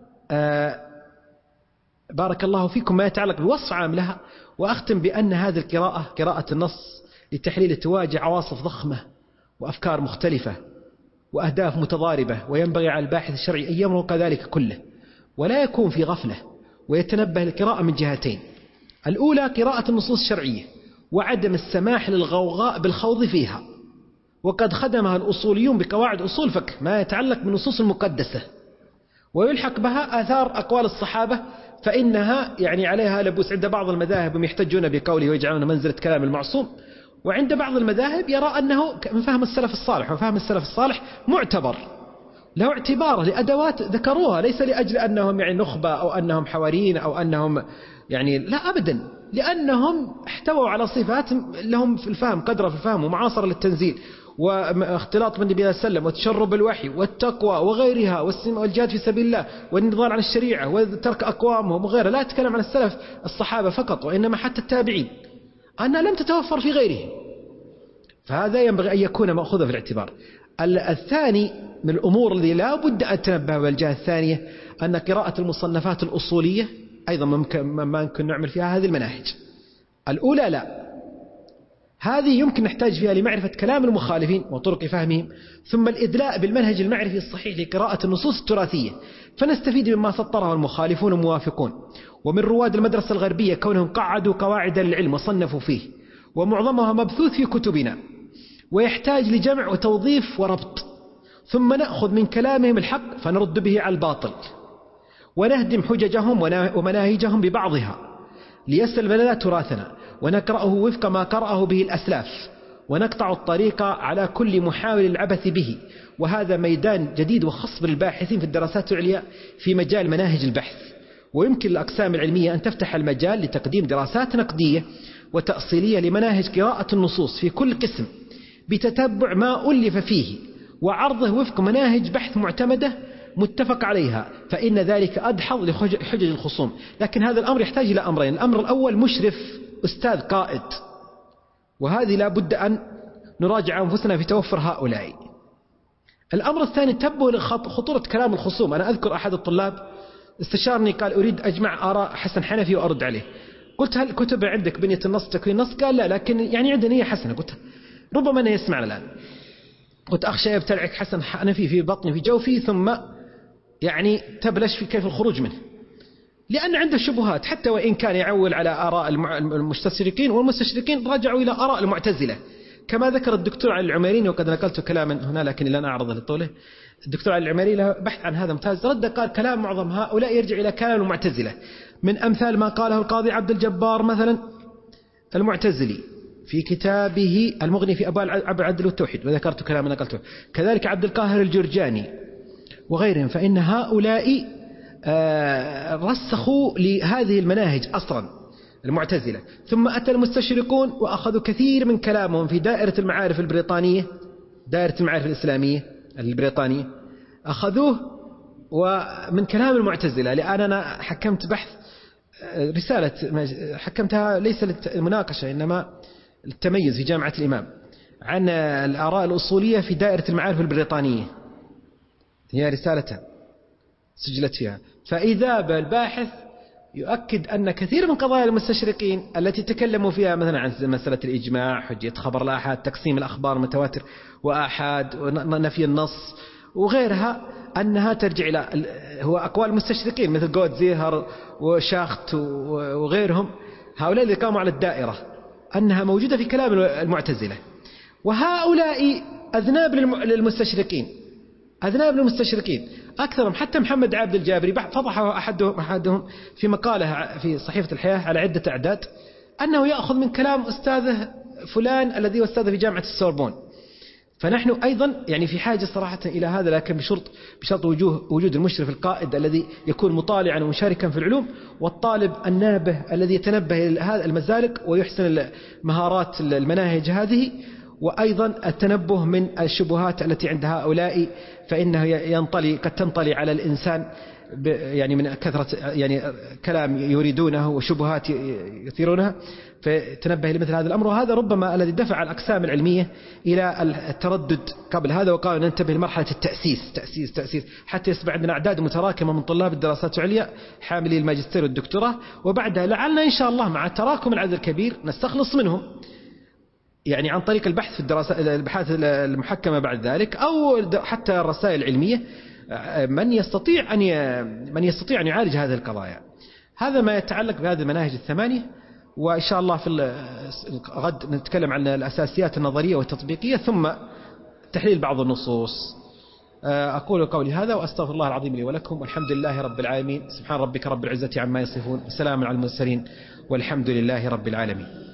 بارك الله فيكم ما يتعلق بوصف عام لها. وأختم بأن هذه القراءة قراءة النص لتحليل تواجه عواصف ضخمة وأفكار مختلفة وأهداف متضاربة، وينبغي على الباحث الشرعي أن يمرق ذلك كله ولا يكون في غفلة، ويتنبه للقراءة من جهتين: الأولى قراءة النصوص الشرعية وعدم السماح للغوغاء بالخوض فيها، وقد خدمها الأصوليون بقواعد أصول فقه ما يتعلق بالنصوص المقدسة، ويلحق بها آثار أقوال الصحابة فإنها يعني عليها لبوس. عند بعض المذاهب يحتجون بقوله ويجعلون منزلة كلام المعصوم، وعند بعض المذاهب يرى أنه من فهم السلف الصالح، وفهم السلف الصالح معتبر له اعتباره لأدوات ذكروها، ليس لأجل أنهم يعني نخبة أو أنهم حواريين أو أنهم يعني لا أبدا، لأنهم احتووا على صفات لهم في الفهم قدر في الفهم ومعاصرة للتنزيل واختلاط بالنبي صلى الله عليه وسلم وتشرب الوحي والتقوى وغيرها والجهاد في سبيل الله والنضال عن الشريعة وترك أقوامهم وغيرها. لا أتكلم عن السلف الصحابة فقط، وإنما حتى التابعين أنها لم تتوفر في غيرهم، فهذا ينبغي أن يكون مأخوذا في الاعتبار. الثاني من الأمور التي لا بد أن تنبه بالجهة الثانية أن قراءة المصنفات الأصولية أيضا ما يمكن نعمل فيها هذه المناهج. الأولى لا، هذه يمكن نحتاج فيها لمعرفة كلام المخالفين وطرق فهمهم، ثم الإدلاء بالمنهج المعرفي الصحيح لقراءة النصوص التراثية فنستفيد مما سطره المخالفون الموافقون، ومن رواد المدرسة الغربية كونهم قعدوا قواعد للعلم وصنفوا فيه، ومعظمها مبثوث في كتبنا ويحتاج لجمع وتوظيف وربط، ثم نأخذ من كلامهم الحق فنرد به على الباطل، ونهدم حججهم ومناهجهم ببعضها ليسلم لنا تراثنا، ونقرأه وفق ما قرأه به الأسلاف، ونقطع الطريق على كل محاول العبث به. وهذا ميدان جديد وخاص بالباحثين في الدراسات العليا في مجال مناهج البحث، ويمكن الأقسام العلمية أن تفتح المجال لتقديم دراسات نقدية وتأصيلية لمناهج قراءة النصوص في كل قسم بتتبع ما ألف فيه وعرضه وفق مناهج بحث معتمدة متفق عليها، فإن ذلك أدحض لحجج الخصوم. لكن هذا الأمر يحتاج إلى أمرين: الأمر الأول مشرف أستاذ قائد، وهذه لا بد أن نراجع أنفسنا في توفر هؤلاء. الأمر الثاني تنبه لخطورة كلام الخصوم. أنا أذكر أحد الطلاب استشارني قال أريد أجمع آراء حسن حنفي وأرد عليه. قلت هل كتب عندك بنية النص تكوين النص؟ قال لا، لكن يعني عندنا نية حسنة. قلت ربما أنه يسمعنا الآن. قلت أخشى يبتلعك حسن حنفي في بطني في جوفي ثم يعني تبلش في كيف الخروج منه، لأن عنده شبهات، حتى وإن كان يعول على آراء المستشرقين، والمستشرقين رجعوا إلى آراء المعتزلة كما ذكر الدكتور علي العميري، وقد نقلت كلاما هنا لكن لن أعرض لطوله. الدكتور علي العميري له بحث عن هذا ممتاز، رد قال كلام معظم هؤلاء يرجع إلى كلام المعتزلة، من أمثال ما قاله القاضي عبد الجبار مثلا المعتزلي في كتابه المغني في أبواب العدل والتوحيد، وذكرت كلاما نقلته، كذلك عبد القاهر الجرجاني وغيرهم، فإن هؤلاء رسخوا لهذه المناهج أصلا المعتزلة. ثم أتى المستشرقون وأخذوا كثير من كلامهم في دائرة المعارف البريطانية، دائرة المعارف الإسلامية البريطانية، أخذوه ومن كلام المعتزلة. لأن أنا حكمت بحث رسالة حكمتها ليس للمناقشة إنما للتميز في جامعة الإمام عن الآراء الأصولية في دائرة المعارف البريطانية، هي رسالة سجلت فيها. فإذا بالباحث يؤكد أن كثير من قضايا المستشرقين التي تكلموا فيها مثلا عن مسألة الإجماع، حجية خبر الآحاد، تقسيم الأخبار متواتر وآحاد، ونفي النص وغيرها، أنها ترجع إلى هو أقوال المستشرقين مثل جود زيهر وشاخت وغيرهم، هؤلاء اللي قاموا على الدائرة أنها موجودة في كلام المعتزلة، وهؤلاء أذناب للمستشرقين، أذناب للمستشرقين أكثرهم. حتى محمد عابد الجابري فضحه أحدهم في مقاله في صحيفة الحياة على عدة أعداد أنه يأخذ من كلام أستاذه فلان الذي هو أستاذه في جامعة السوربون. فنحن أيضا يعني في حاجة صراحة إلى هذا، لكن بشرط وجود المشرف القائد الذي يكون مطالعا ومشاركا في العلوم، والطالب النابه الذي يتنبه إلى هذا المزالق ويحسن مهارات المناهج هذه، وأيضا التنبه من الشبهات التي عند هؤلاء، فإنه قد تنطلي على الإنسان يعني من كثرة يعني كلام يريدونه وشبهات يثيرونها، فتنبه لمثل هذا الأمر. وهذا ربما الذي دفع الأقسام العلمية إلى التردد قبل هذا، وقالوا ننتبه لمرحلة التأسيس حتى يصبح عندنا أعداد متراكمة من طلاب الدراسات العليا حاملي الماجستير والدكتوراه، وبعدها لعلنا إن شاء الله مع تراكم العدد الكبير نستخلص منهم يعني عن طريق البحث في الابحاث المحكمة بعد ذلك، أو حتى الرسائل العلمية من يستطيع أن يعالج هذه القضايا. هذا ما يتعلق بهذه المناهج الثمانية، وإن شاء الله في غد نتكلم عن الأساسيات النظرية والتطبيقية، ثم تحليل بعض النصوص. أقول قولي هذا وأستغفر الله العظيم لي ولكم، والحمد لله رب العالمين. سبحان ربك رب العزة عما يصفون، وسلام على المرسلين، والحمد لله رب العالمين.